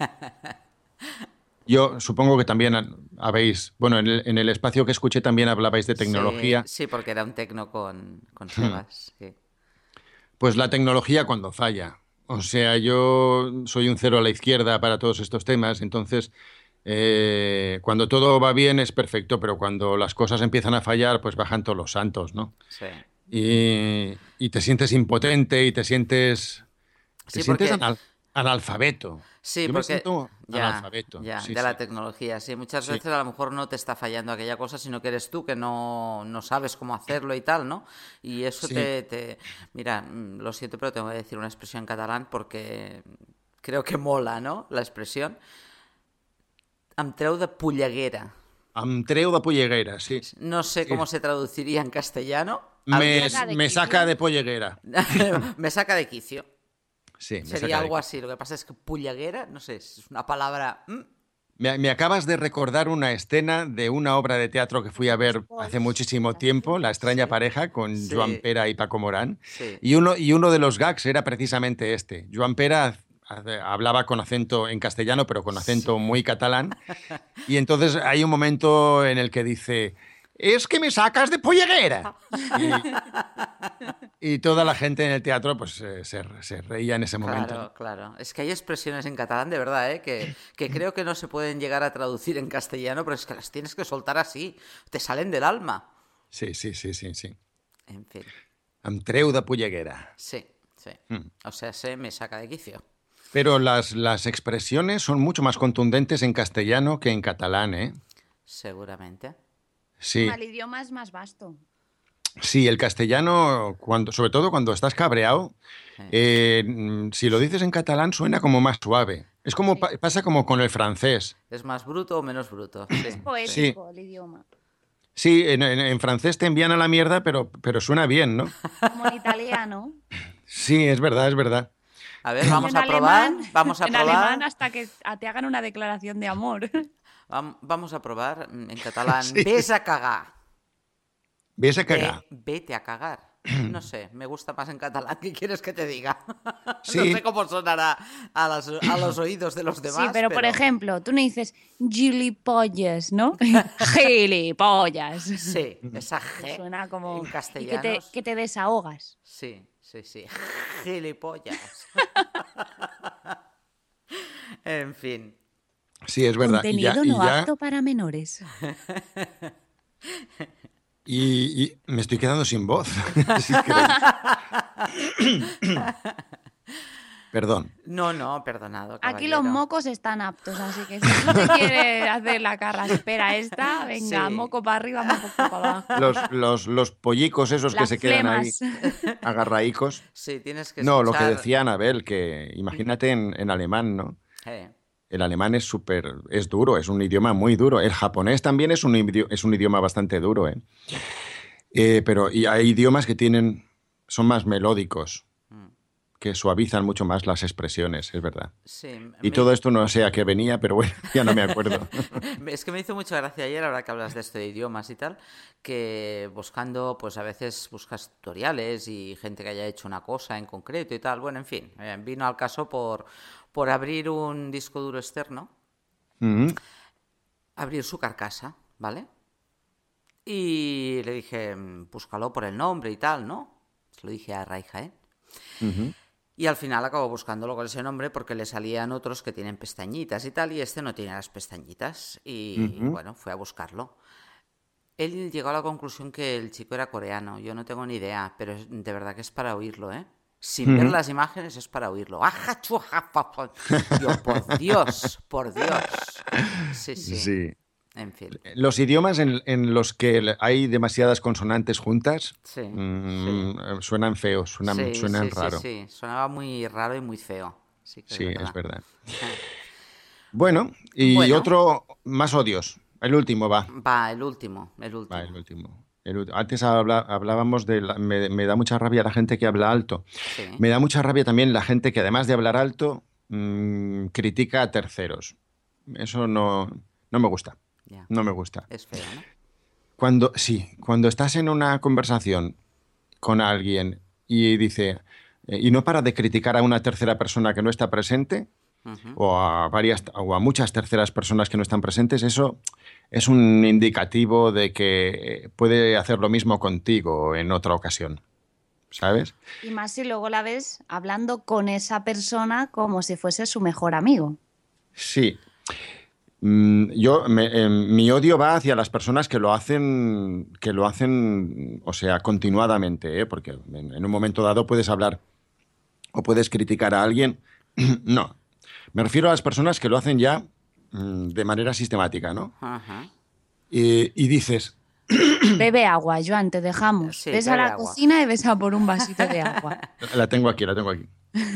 Yo supongo que también habéis, bueno, en el espacio que escuché también hablabais de tecnología. Sí, porque era un tecno con Sebas. Sí. Pues la tecnología cuando falla. O sea, yo soy un cero a la izquierda para todos estos temas, entonces Cuando todo va bien es perfecto, pero cuando las cosas empiezan a fallar, pues bajan todos los santos, ¿no? Sí. Y te sientes impotente y te Sí, sientes porque analfabeto. Sí, Yo me porque siento ya, analfabeto, ya, sí, de la sí, tecnología. Sí, muchas sí. veces a lo mejor no te está fallando aquella cosa, sino que eres tú que no sabes cómo hacerlo y tal, ¿no? Y eso Sí, Mira, lo siento, pero tengo que decir una expresión en catalán porque creo que mola, ¿no? La expresión. Em treu de polleguera. em treu de polleguera, sí. No sé Sí. cómo se traduciría en castellano. Me, Saca de me saca quicio. de polleguera. Me saca de quicio. Sí, me Sería saca de algo quicio. así. Lo que pasa es que polleguera, no sé, es una palabra... Me acabas de recordar una escena de una obra de teatro que fui a Los ver hace polls, muchísimo las tiempo, La pullas. extraña Sí, pareja, con Joan sí, Pera y Paco Morán. sí. Y uno de los gags era precisamente este. Joan Pera hablaba con acento en castellano, pero con Sí. acento muy catalán. Y entonces hay un momento en el que dice, es que me sacas de polleguera. Y toda la gente en el teatro pues se reía en ese momento, ¿no? Claro, claro. Es que hay expresiones en catalán de verdad, ¿eh? Que creo que no se pueden llegar a traducir en castellano, pero es que las tienes que soltar así. Te salen del alma. Sí, sí, sí, sí, sí. En fin, Em treu de polleguera. sí, sí. Mm. O sea, se me saca de quicio. Pero las expresiones son mucho más contundentes en castellano que en catalán, ¿eh? Seguramente. Sí, El idioma es más vasto. sí, el castellano, sobre todo cuando estás cabreado, Sí. si lo dices en catalán suena como más suave. Es como Sí. pasa como con el francés. ¿Es más bruto o menos bruto? Sí, Es sí. Sí, poético el idioma. sí, en francés te envían a la mierda, pero suena bien, ¿no? Como en italiano. Sí, es verdad, es verdad. A ver, Y vamos en a probar. alemán, Vamos a en alemán probar. hasta que te hagan una declaración de amor. Vamos a probar en catalán. Sí. Ves a cagar. Ves a cagar. Vete a cagar. No sé, me gusta más en catalán. ¿Qué quieres que te diga? No sé Sí, cómo sonará a los oídos de los Sí, demás, pero por ejemplo, tú no dices gilipollas, ¿no? Gilipollas. Sí, esa Que G suena en como... Y castellanos. que te desahogas. Sí, sí, sí. Gilipollas. En fin. sí, es verdad. Y ya, Contenido y no ya, apto para menores. y me estoy quedando sin voz. Si queréis. Perdón. No, no, perdonado, Aquí los caballero. mocos están aptos, así que si tú te quieres hacer la carraspera esta, venga, Sí. moco para arriba, moco para abajo. Los pollicos esos que Las se quedan ahí flemas. agarraicos. Sí, tienes que No, lo que escuchar. decía Anabel, que imagínate en alemán, ¿no? Eh, El alemán es duro, es un idioma muy duro. El japonés también es un idioma bastante duro, ¿eh? Pero y hay idiomas que son más melódicos, que suavizan mucho más las expresiones, es verdad. sí, Y todo esto no sé a qué venía, pero bueno, ya no me acuerdo. es que me hizo mucha gracia ayer, ahora que hablas de esto de idiomas y tal, que buscando, pues a veces buscas tutoriales y gente que haya hecho una cosa en concreto y tal. Bueno, en fin, vino al caso por abrir un disco duro externo, Mm, abrir su carcasa, ¿vale? Y le dije, búscalo por el nombre y tal, ¿no? Se lo dije a Raija, ¿eh? ujú. Y al final acabo buscándolo con ese nombre porque le salían otros que tienen pestañitas y tal, y este no tiene las pestañitas. Y Ujú. bueno, fue a buscarlo. Él llegó a la conclusión que el chico era coreano. Yo no tengo ni idea, pero de verdad que es para oírlo, ¿eh? Sin ver Ujú. las imágenes es para oírlo. ¡Aja, chuja, fa, fa! Yo, por Dios, por Dios. Sí, sí. Sí. En fin. Los idiomas en los que hay demasiadas consonantes juntas Sí, sí. suenan feos, Sí, suenan sí, sí, raro. sí. Sonaba muy raro y muy feo. Sí que es Sí, es verdad. verdad. Bueno, y Bueno, otro, más odios. El último va. va, el último, el Va, el último. último. Antes hablábamos me da mucha rabia la gente que habla alto. Sí, Me da mucha rabia también la gente que además de hablar alto, critica a terceros. Eso no me gusta. ya. No me gusta. Es feo, ¿no? Cuando estás en una conversación con alguien y dice, y no para de criticar a una tercera persona que no está presente, Ujú. o a muchas terceras personas que no están presentes, eso es un indicativo de que puede hacer lo mismo contigo en otra ocasión, ¿sabes? Y más si luego la ves hablando con esa persona como si fuese su mejor amigo. Sí. Mi odio va hacia las personas que lo hacen, o sea, continuadamente, ¿eh? Porque en un momento dado puedes hablar o puedes criticar a alguien. No, me refiero a las personas que lo hacen ya de manera sistemática, ¿no? Ajá. Y dices, Bebe agua, Joan, te dejamos. Sí, Ves a bebe la agua. cocina y ves a por un vasito de agua. la tengo aquí, la tengo aquí.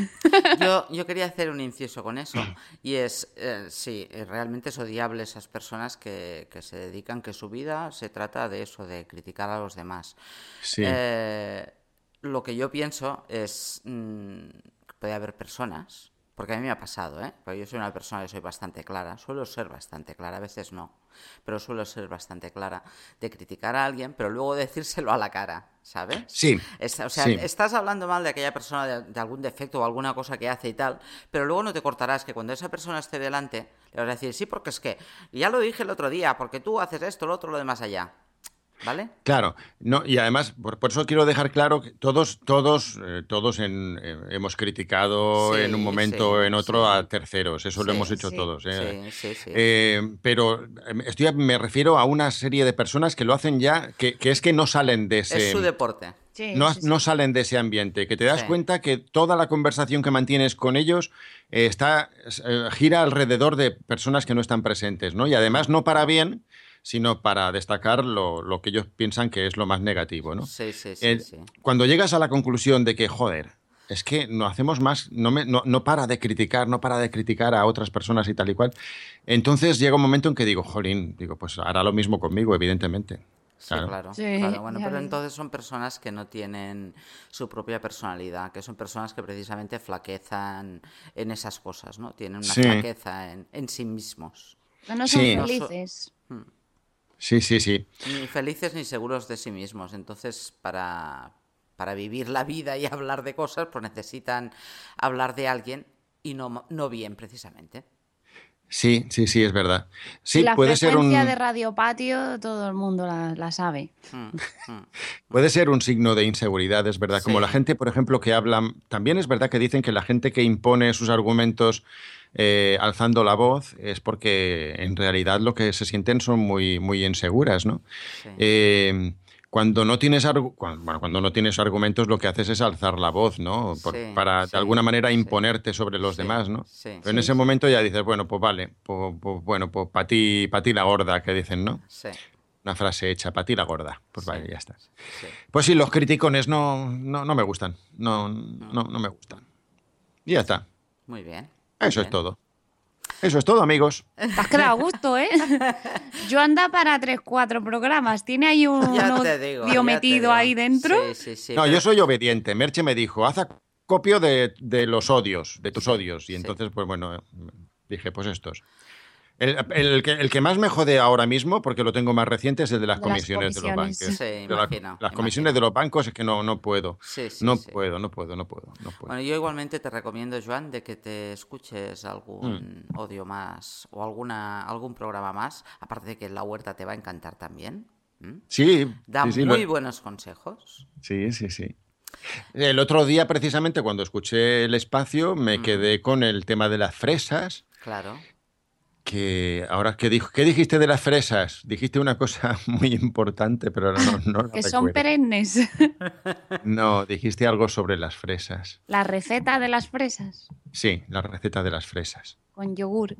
Yo quería hacer un inciso con eso y es, sí, realmente es odiable esas personas que se dedican, que su vida se trata de eso, de criticar a los demás. Sí, Lo que yo pienso es que puede haber personas, porque a mí me ha pasado, ¿eh? Porque yo soy una persona que soy bastante clara, suelo ser bastante clara, a veces no, pero suelo ser bastante clara de criticar a alguien, pero luego decírselo a la cara, ¿sabes? sí, O sea, sí. estás hablando mal de aquella persona de algún defecto o alguna cosa que hace y tal, pero luego no te cortarás que cuando esa persona esté delante le vas a decir, sí, porque es que ya lo dije el otro día, porque tú haces esto, lo otro, lo demás allá, ¿vale? Claro, no, y además, por eso quiero dejar claro que todos hemos criticado en un Sí, momento o sí, en otro a sí, terceros, eso lo hemos sí, hecho Sí. todos. sí, sí, sí. Pero me refiero a una serie de personas que lo hacen ya, que es que no salen de Es su ese, deporte. Sí, no, sí, no sí. salen de ese ambiente, que te Sí. das cuenta que toda la conversación que mantienes con ellos gira alrededor de personas que no están presentes, ¿no? Y además no para bien, sino para destacar lo que ellos piensan que es lo más negativo, ¿no? Sí, sí, sí, Eh, sí. Cuando llegas a la conclusión de que, joder, es que no hacemos más, no para de criticar, no para de criticar a otras personas y tal y cual, entonces llega un momento en que digo, jolín, digo, pues hará lo mismo conmigo, evidentemente. Sí, Claro. claro, claro. Sí, Bueno, ya pero ves. entonces son personas que no tienen su propia personalidad, que son personas que precisamente flaquezan en esas cosas, ¿no? Tienen una Sí, flaqueza en sí mismos. Que no son sí, No felices. sí, sí, sí. ni felices ni seguros de sí mismos. Entonces, para vivir la vida y hablar de cosas, pues necesitan hablar de alguien y no bien, precisamente. Sí, sí, sí, es verdad. Y Sí, la frecuencia de Radio Patio, todo el mundo la sabe. Mm, mm. puede ser un signo de inseguridad, es verdad. Como la Sí, gente, por ejemplo, que habla, también es verdad que dicen que la gente que impone sus argumentos alzando la voz es porque en realidad lo que se sienten son muy, muy inseguras, ¿no? sí, Eh, cuando no tienes argumentos, lo que haces es alzar la voz, ¿no? sí, Para de sí, alguna manera sí, imponerte sobre los sí, demás, ¿no? sí, Pero en Sí, ese sí. momento ya dices, bueno, pues vale, bueno, pues para ti la gorda, que dicen, ¿no? sí, Una frase hecha, para ti la gorda. Pues sí, vale, ya está. sí. Pues sí, los criticones no me gustan. No me gustan. Y ya está. Muy bien, muy Eso es bien. todo. Eso es todo, amigos. Te has quedado a gusto, ¿eh? Yo anda para 3, 4 programas. Tiene ahí un Ya te digo, odio ya te metido ahí digo. dentro. Sí, sí, sí, No, yo pero soy obediente. Merche me dijo, haz acopio de los odios, de tus sí, odios. Y sí. entonces, pues bueno, dije, pues estos. El que más me jode ahora mismo, porque lo tengo más reciente, es el de las De las comisiones de los bancos. comisiones. Sí, imagino, Las comisiones de imagino. los bancos es que no puedo. Sí, sí, No sí. puedo, no puedo, no puedo, no puedo. Bueno, yo igualmente te recomiendo, Joan, de que te escuches Mm. algún audio más o algún programa más, aparte de que La Huerta te va a encantar también. ¿M? Sí, Da sí, sí, muy buenos consejos. sí, sí, sí. El otro día, precisamente, cuando escuché el espacio, me Ujú, quedé con el tema de las fresas, claro. que ahora, ¿qué dijiste de las fresas? Dijiste una cosa muy importante, pero ahora no la Que son recuerdo. perennes. No, dijiste algo sobre las fresas. La receta de las fresas Sí, la receta de las fresas. con yogur.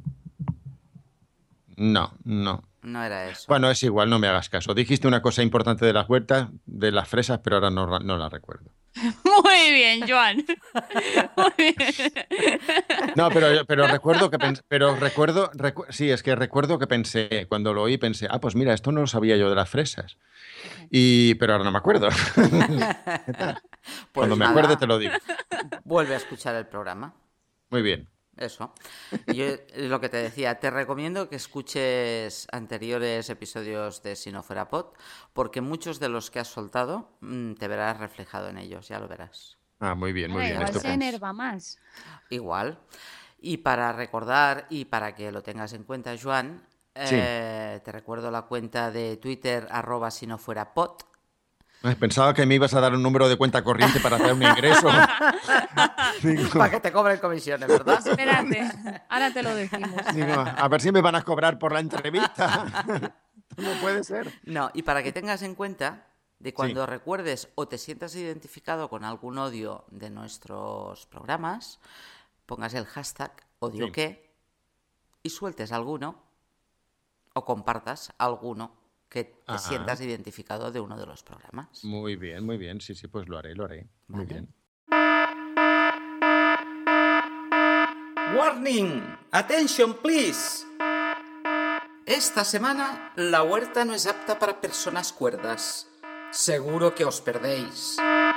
No. No era eso. Bueno, es igual, no me hagas caso. Dijiste una cosa importante de las huertas, de las fresas, pero ahora no la recuerdo. Muy bien, Joan. Muy bien. No, pero recuerdo que sí, es que recuerdo que pensé, cuando lo oí, pensé, pues mira, esto no lo sabía yo de las fresas. Pero ahora no me acuerdo. Cuando Pues me acuerde te nada, lo digo. vuelve a escuchar el programa. Muy bien. Eso. Y yo lo que te decía, te recomiendo que escuches anteriores episodios de Si no fuera pot, porque muchos de los que has soltado te verás reflejado en ellos, ya lo verás. Muy bien, muy Ahora, bien. igual se Estupendo. enerva más. Igual. Y para recordar y para que lo tengas en cuenta, Joan, Sí, te recuerdo la cuenta de Twitter @sinofuerapod Pensaba que me ibas a dar un número de cuenta corriente para hacer un ingreso. Para que te cobren comisiones, ¿verdad? Espérate, ahora te lo decimos. Digo, a ver si me van a cobrar por la entrevista. No puede ser. No, y para que tengas en cuenta de cuando recuerdes o te sientas identificado con algún odio de nuestros programas, pongas el hashtag odio qué y sueltes alguno o compartas alguno que te sientas identificado de uno de los programas. Muy bien. Sí, pues lo haré. Muy bien. Warning! Attention, please! Esta semana la huerta no es apta para personas cuerdas. Seguro que os perdéis.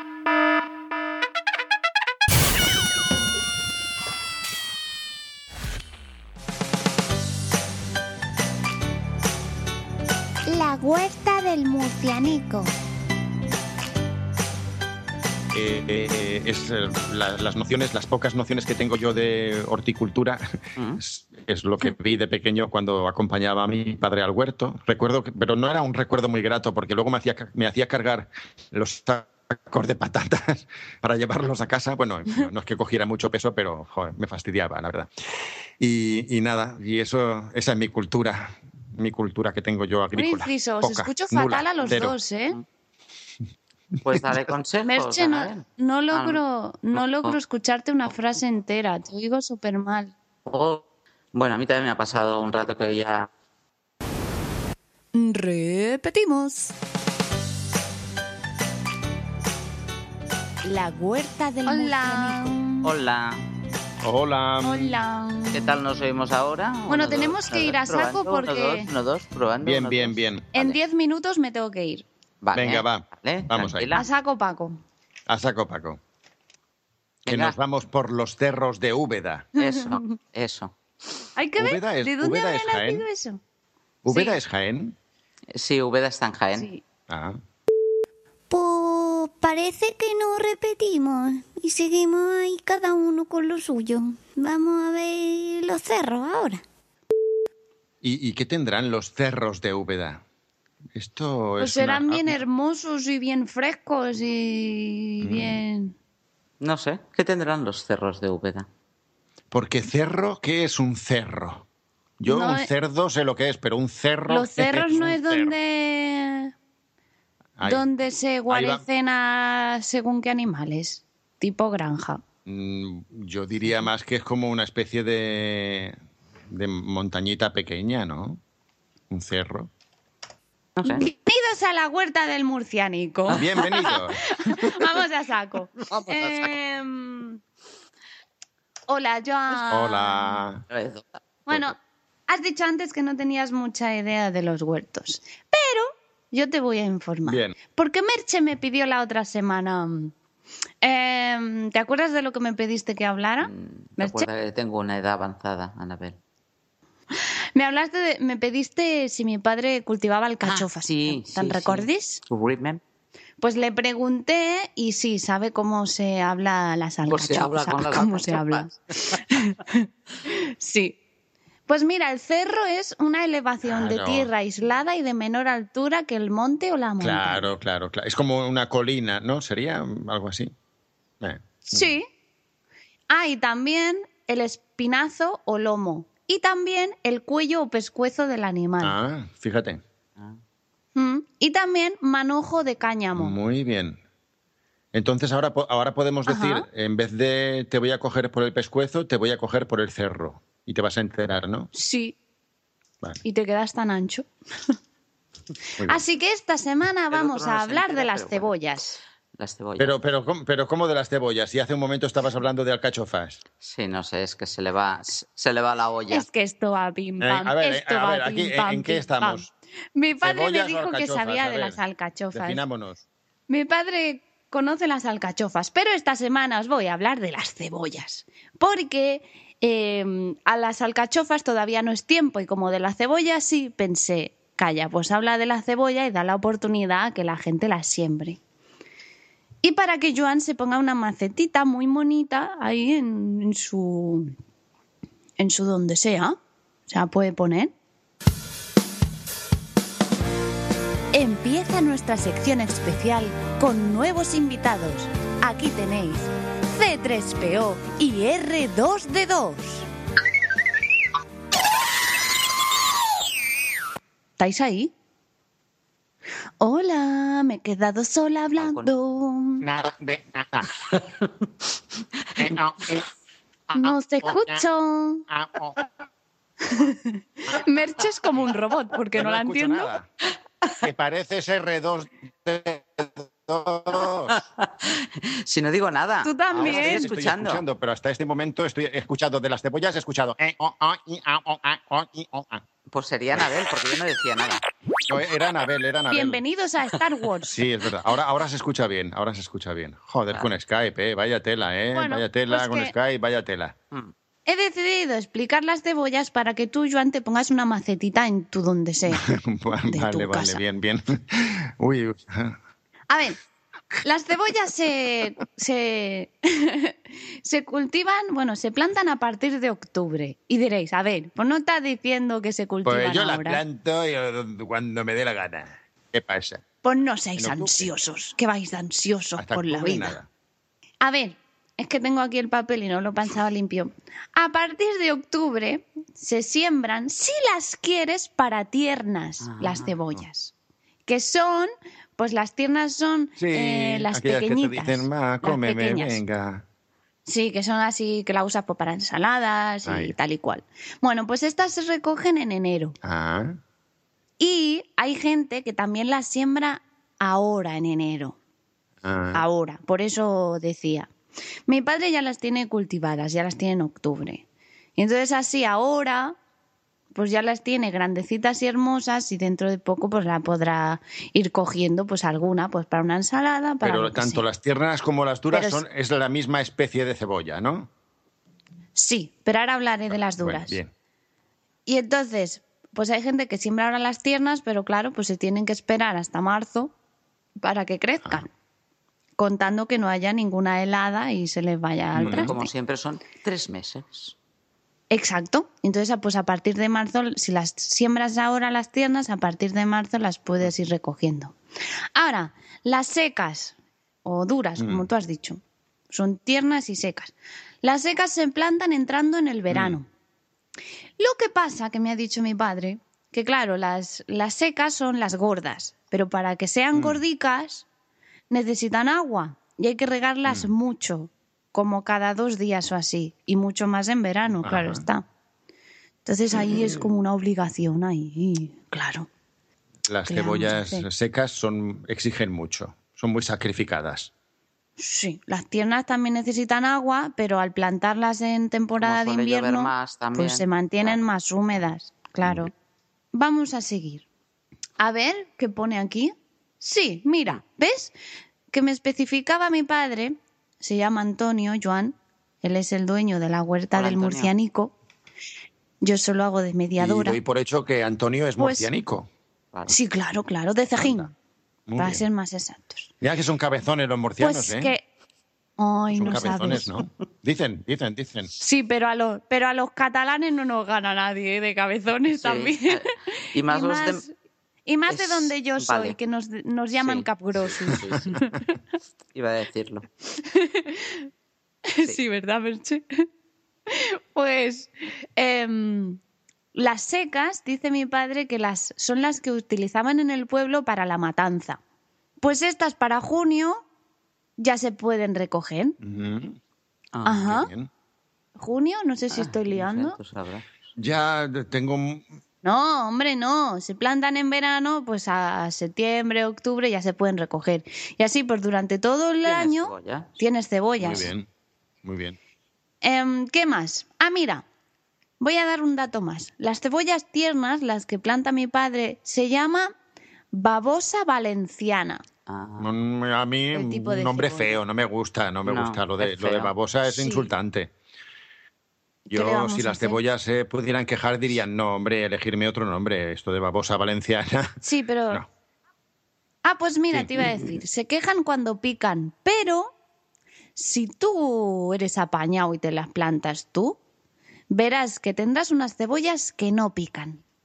La huerta del murcianico. Las pocas nociones que tengo yo de horticultura es lo que vi de pequeño cuando acompañaba a mi padre al huerto. Recuerdo, pero no era un recuerdo muy grato porque luego me hacía cargar los sacos de patatas para llevarlos a casa. Bueno, no es que cogiera mucho peso, pero joder, me fastidiaba, la verdad. Y nada, esa es mi cultura que tengo yo agrícola. Un inciso, os escucho fatal a los dos, ¿eh? Pues dale consejos. Merche, no logro escucharte una frase entera. Te oigo súper mal. Bueno, a mí también me ha pasado un rato que ya... Repetimos. La huerta del murcianico. Hola. ¿Qué tal nos oímos ahora? Bueno, tenemos que ir a saco porque... Uno, dos, probando. Bien. En 10 minutos me tengo que ir. Vale, venga, va. Vale, vamos ahí. A saco, Paco. Que nos vamos por los cerros de Úbeda. Eso. Hay que ver de dónde Úbeda habrá es Jaén. nacido eso. ¿Úbeda Sí. es Jaén? Sí, Úbeda está en Jaén. Sí. Pues parece que no repetimos y seguimos ahí cada uno con lo suyo. Vamos a ver los cerros ahora. ¿Y qué tendrán los cerros de Úbeda? Esto Pues serán bien hermosos y bien frescos y bien... No sé, ¿qué tendrán los cerros de Úbeda? Porque cerro, ¿qué es un cerro? Yo No un cerdo sé lo que es, pero un cerro... Los cerros no es cerro? donde se guarecen a según qué animales, tipo granja. Yo diría más que es como una especie de montañita pequeña, ¿no? Un cerro. No sé. Bienvenidos a la huerta del murciánico. Bienvenidos. Vamos a saco. Hola, Joan. Hola. Bueno, has dicho antes que no tenías mucha idea de los huertos, pero yo te voy a informar. Bien. Porque Merche me pidió la otra semana... ¿te acuerdas de lo que me pediste que hablara? Merche? Recuerda que tengo una edad avanzada, Anabel. Me pediste si mi padre cultivaba alcachofas. Sí. ¿Recordis? Remember. Pues le pregunté y sí, sabe cómo se habla las alcachofas. Se habla con las ¿Cómo se habla? Sí. Pues mira, el cerro es una elevación de tierra aislada y de menor altura que el monte o la montaña. Claro. Es como una colina, ¿no? ¿Sería algo así? Sí. Y también el espinazo o lomo. Y también el cuello o pescuezo del animal. Fíjate. Y también manojo de cáñamo. Muy bien. Entonces ahora podemos decir, en vez de te voy a coger por el pescuezo, te voy a coger por el cerro. Y te vas a enterar, ¿no? Sí. Vale. Y te quedas tan ancho. Así que esta semana vamos a hablar de las cebollas. Las cebollas. Pero ¿cómo de las cebollas? Si hace un momento estabas hablando de alcachofas. Sí, no sé, es que se le va la olla. Es que esto va pim pam. A ver, aquí, ¿en qué estamos? Mi padre me dijo que alcachofas? sabía de las alcachofas. Definámonos. Mi padre conoce las alcachofas, pero esta semana os voy a hablar de las cebollas. Porque a las alcachofas todavía no es tiempo y como de la cebolla sí, pensé, calla, pues habla de la cebolla y da la oportunidad a que la gente la siembre. Y para que Joan se ponga una macetita muy bonita ahí en su donde sea, se la puede poner. Empieza comienza nuestra sección especial con nuevos invitados. Aquí tenéis C3PO y R2D2. ¿Estáis ahí? Hola, me he quedado sola hablando. Nada de nada. No os escucho. Merche es como un robot, porque Yo no la escucho entiendo. nada. Que pareces R2D2. Si no digo nada. Tú también. Ahora Estoy estoy escuchando. pero hasta este momento he escuchado de las cebollas, he escuchado. Pues sería Anabel, porque yo no decía nada. No, era Anabel. Bienvenidos a Star Wars. Sí, es verdad. Ahora se escucha bien, Joder, con Skype, vaya tela, Bueno, vaya tela, pues con que- Skype, vaya tela. He decidido explicar las cebollas para que tú, Joan, te pongas una macetita en tu donde sea. Vale, casa. bien. Uy. A ver, las cebollas se cultivan, bueno, se plantan a partir de octubre. Y diréis, a ver, pues no estás diciendo que se cultivan Pues yo la ahora. planto cuando me dé la gana. ¿Qué pasa? Pues no seáis En octubre. ansiosos, que vais de ansiosos Hasta por la octubre vida. nada. A ver, es que tengo aquí el papel y no lo pensaba limpio. A partir de octubre se siembran, si las quieres, para tiernas, las cebollas. Que son, pues las tiernas son Sí, las aquellas pequeñitas. que te dicen, las cómeme, pequeñas. venga. Sí, que son así, que la usas pues, para ensaladas y Ahí. tal y cual. Bueno, pues estas se recogen en enero. Ah, Y hay gente que también las siembra ahora en enero. Ahora, por eso decía. Mi padre ya las tiene cultivadas, ya las tiene en octubre. Y entonces así ahora, pues ya las tiene grandecitas y hermosas y dentro de poco pues la podrá ir cogiendo pues alguna, pues para una ensalada, para pero lo que tanto sea. las tiernas como las duras Pero es la misma especie de cebolla, ¿no? Sí, pero ahora hablaré de las duras. Bueno, bien. Y entonces, pues hay gente que siembra ahora las tiernas, pero claro, pues se tienen que esperar hasta marzo para que crezcan. Contando que no haya ninguna helada y se les vaya al traste. Como siempre son 3 meses. Exacto. Entonces, pues a partir de marzo, si las siembras ahora las tiernas, a partir de marzo las puedes ir recogiendo. Ahora, las secas o duras, como tú has dicho, son tiernas y secas. Las secas se plantan entrando en el verano. Lo que pasa, que me ha dicho mi padre, que claro, las secas son las gordas, pero para que sean gordicas necesitan agua y hay que regarlas mucho, como cada 2 días o así, y mucho más en verano, claro está. Entonces ahí es como una obligación ahí, claro. Las ¿Qué le vamos a cebollas hacer? secas exigen mucho, son muy sacrificadas. Sí, las tiernas también necesitan agua, pero al plantarlas en temporada de Como suele llover invierno, más también, pues se mantienen claro. más húmedas, claro. Vamos a seguir. A ver, ¿qué pone aquí? Sí, mira, ¿ves? Que me especificaba mi padre, se llama Antonio, Joan, él es el dueñño de la huerta Hola, del Antonio. Murcianico. Yo solo hago de Y mediadora. doy por hecho que Antonio es Pues- murcianico. Claro. Sí, claro, de Cejín, Anda, muy para bien. ser más exactos. Ya que son cabezones los murcianos, Pues ¿eh? que... Ay, Son no cabezones, sabes. ¿no? Dicen. Sí, pero a los catalanes no nos gana nadie, ¿eh? De cabezones Sí. también. Y más los de... y más de es- donde yo soy, vale. que nos llaman Sí. capgrossos. Sí, sí. Iba a decirlo. Sí, ¿verdad, Merche? Pues las secas, dice mi padre, que son las que utilizaban en el pueblo para la matanza. Pues estas para junio ya se pueden recoger. Ah, Ajá. Qué bien. ¿Junio? No sé si estoy no sé, liando. tú sabrás. Ya tengo... No, hombre, no. Se plantan en verano, pues a septiembre, octubre ya se pueden recoger. Y así, pues durante todo el ¿Tienes año cebollas? tienes cebollas. Muy bien. ¿Qué más? Ah, mira, voy a dar un dato más. Las cebollas tiernas, las que planta mi padre, se llama babosa valenciana. Ah, A mí, El tipo de un nombre cebolla. feo, no me gusta. No, Lo de es feo. babosa es Sí. insultante. ¿Qué le Yo, vamos si a las hacer? cebollas se pudieran quejar, dirían, no, hombre, elegirme otro nombre. Esto de babosa valenciana. Sí, pero... No. Ah, pues mira, Sí. te iba a decir, se quejan cuando pican, pero si tú eres apañado y te las plantas tú, verás que tendrás unas cebollas que no pican.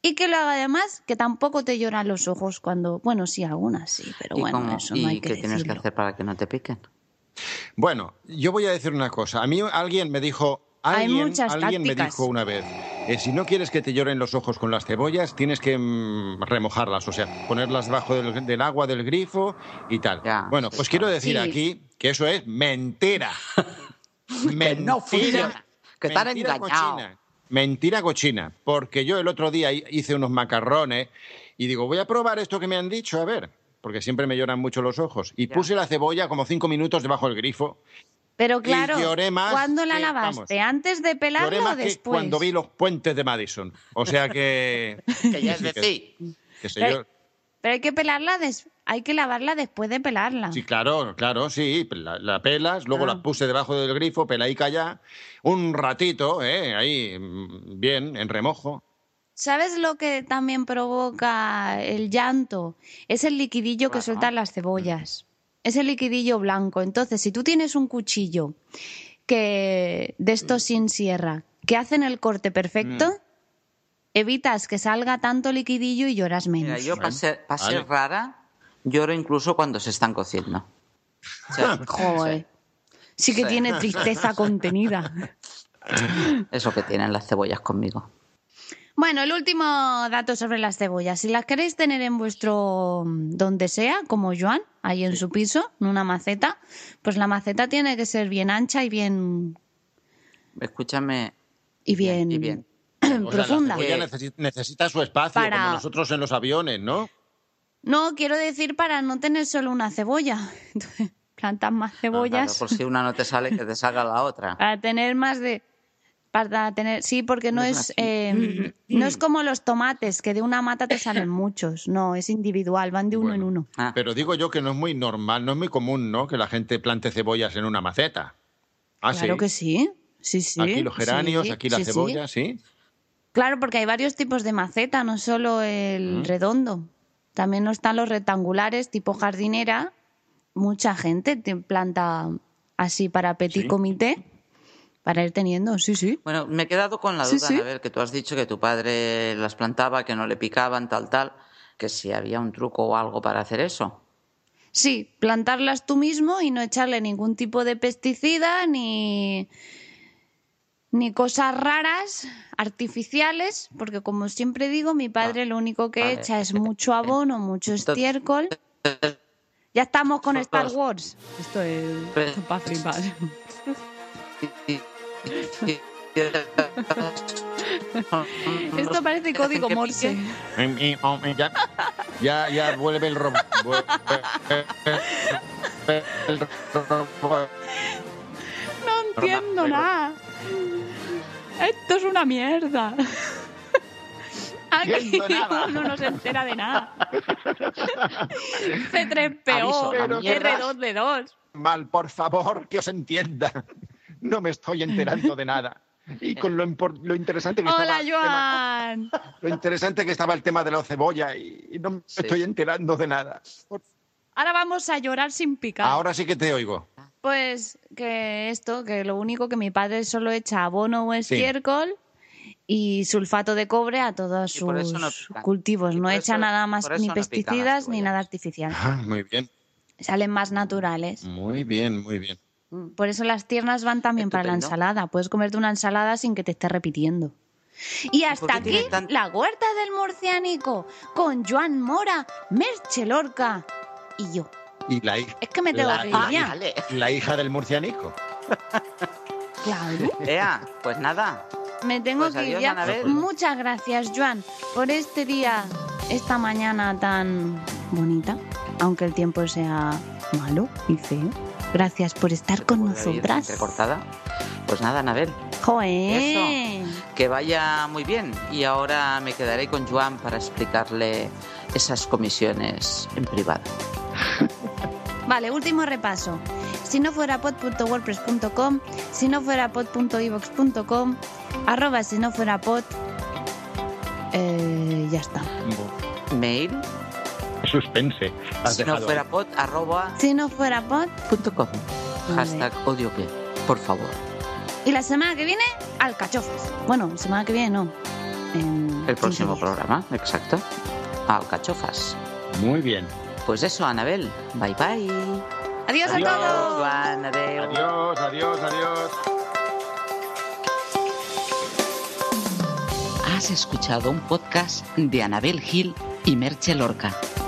Y que lo haga además, que tampoco te lloran los ojos cuando... Bueno, sí, algunas sí, pero bueno, eso no hay que ¿Y qué tienes que decirlo. hacer para que no te piquen? Bueno, yo voy a decir una cosa. A mí alguien me dijo... Hay Alguien muchas me tácticas. dijo una vez, si no quieres que te lloren los ojos con las cebollas, tienes que remojarlas, o sea, ponerlas debajo del agua del grifo y tal. Ya, Bueno, pues quiero decir Sí. aquí que eso es mentira. Que no funciona, que te han mentira engañado. cochina. Mentira cochina, porque yo el otro día hice unos macarrones y digo, voy a probar esto que me han dicho, a ver, porque siempre me lloran mucho los ojos. Y Ya. puse la cebolla como 5 minutos debajo del grifo. Pero claro, lloré más ¿cuándo la que, lavaste? vamos, ¿Antes de Lloré pelarla más o que después? cuando vi los puentes de Madison. O sea que... Que ya es sí, decir. que sé Pero, yo. pero hay que pelarla, hay que lavarla después de pelarla. Sí, claro, sí. La pelas, luego la puse debajo del grifo, pelaica ya. Un ratito, ahí, bien, en remojo. ¿Sabes lo que también provoca el llanto? Es el liquidillo que Claro. sueltan las cebollas. Es el liquidillo blanco. Entonces, si tú tienes un cuchillo de estos sin sierra, que hacen el corte perfecto, evitas que salga tanto liquidillo y lloras menos. Mira, yo para ser vale. rara, lloro incluso cuando se están cociendo. O sea, Joder. Sí que Sí. tiene tristeza contenida. eso que tienen las cebollas conmigo. Bueno, el último dato sobre las cebollas. Si las queréis tener en vuestro donde sea, como Joan, ahí en su piso, en una maceta, pues la maceta tiene que ser bien ancha y bien Escúchame. y bien, Y bien. O sea, la profunda. cebolla necesita su espacio, Para- como nosotros en los aviones, ¿no? No, quiero decir para no tener solo una cebolla. Entonces, plantas más Claro, cebollas por si una no te sale, que te salga la otra. para tener más de... Para tener, sí, porque no No es, es no es como los tomates, que de una mata te salen muchos. No, es individual, van de uno en uno. Ah, Pero digo yo que no es muy normal, no es muy común, ¿no? Que la gente plante cebollas en una maceta. Ah, Claro sí. que sí. Sí, sí. Aquí los geranios, sí, aquí la sí, sí. cebolla, sí. Claro, porque hay varios tipos de maceta, no solo el redondo. También están los rectangulares, tipo jardinera. Mucha gente te planta así para petit Sí. comité, para ir teniendo, sí, sí. Bueno, me he quedado con la Sí, duda, sí. Anabel, que tú has dicho que tu padre las plantaba, que no le picaban, tal, que si había un truco o algo para hacer eso. Sí, plantarlas tú mismo y no echarle ningún tipo de pesticida ni cosas raras, artificiales, porque como siempre digo, mi padre lo único que vale. echa es mucho abono, mucho Entonces- estiércol. Ya estamos con Star Pues- Wars. Esto es Pues- para flipar. Esto parece código que Morse. Ya vuelve el robot. No entiendo nada. Esto es una mierda. Aquí Entiendo nada. uno no se entera de nada. C3PO, Aviso, la mierda. R2D2. Mal, por favor, que os entienda. No me estoy enterando de nada. Y con lo interesante que estaba Hola, el tema, Joan. lo interesante que estaba el tema de la cebolla y no me Sí. estoy enterando de nada. Ahora vamos a llorar sin picar. Ahora sí que te oigo. Pues que lo único que mi padre solo echa abono o estiércol y sulfato de cobre a todos Y por eso sus no pican. cultivos. Y No por echa eso- nada más, por eso ni no pican las pesticidas ni cebollas. nada artificial. Ah, muy bien, Salen más naturales. muy bien, muy bien. Por eso las tiernas van también para la Estupendo. ensalada. Puedes comerte una ensalada sin que te esté repitiendo. Y hasta qué aquí tiene tan- la huerta del murciánico con Joan Mora, Merche Lorca y yo. Y la hija, Es que me tengo que ir ya. Vale. la hija del murcianico. Claro. Ea, pues nada. Me tengo Pues que ir adiós, ya. Anabel. Muchas gracias, Joan, por este día, esta mañana tan bonita, aunque el tiempo sea malo y feo. Gracias por estar con Puede ir nosotras. entrecortada. Pues nada, Anabel, ¡Joder! que vaya muy bien. Y ahora me quedaré con Joan para explicarle esas comisiones en privado. Vale, último repaso. Si no fuera pod.wordpress.com, si no fuera pod.ivox.com, @ si no fuera pod. Ya está. Mail, Suspense. Has si no dejado fuera ahí. pod, @ Si no fuera pod. .com. Hashtag odio que, por favor. Y la semana que viene, alcachofas. Bueno, la semana que viene no. el próximo programa, exacto. Alcachofas. Muy bien. Pues eso, Anabel. Bye, bye. Adiós a todos. Joan, adeu. Adiós, adiós, adiós. Has escuchado un podcast de Anabel Gil y Merche Lorca.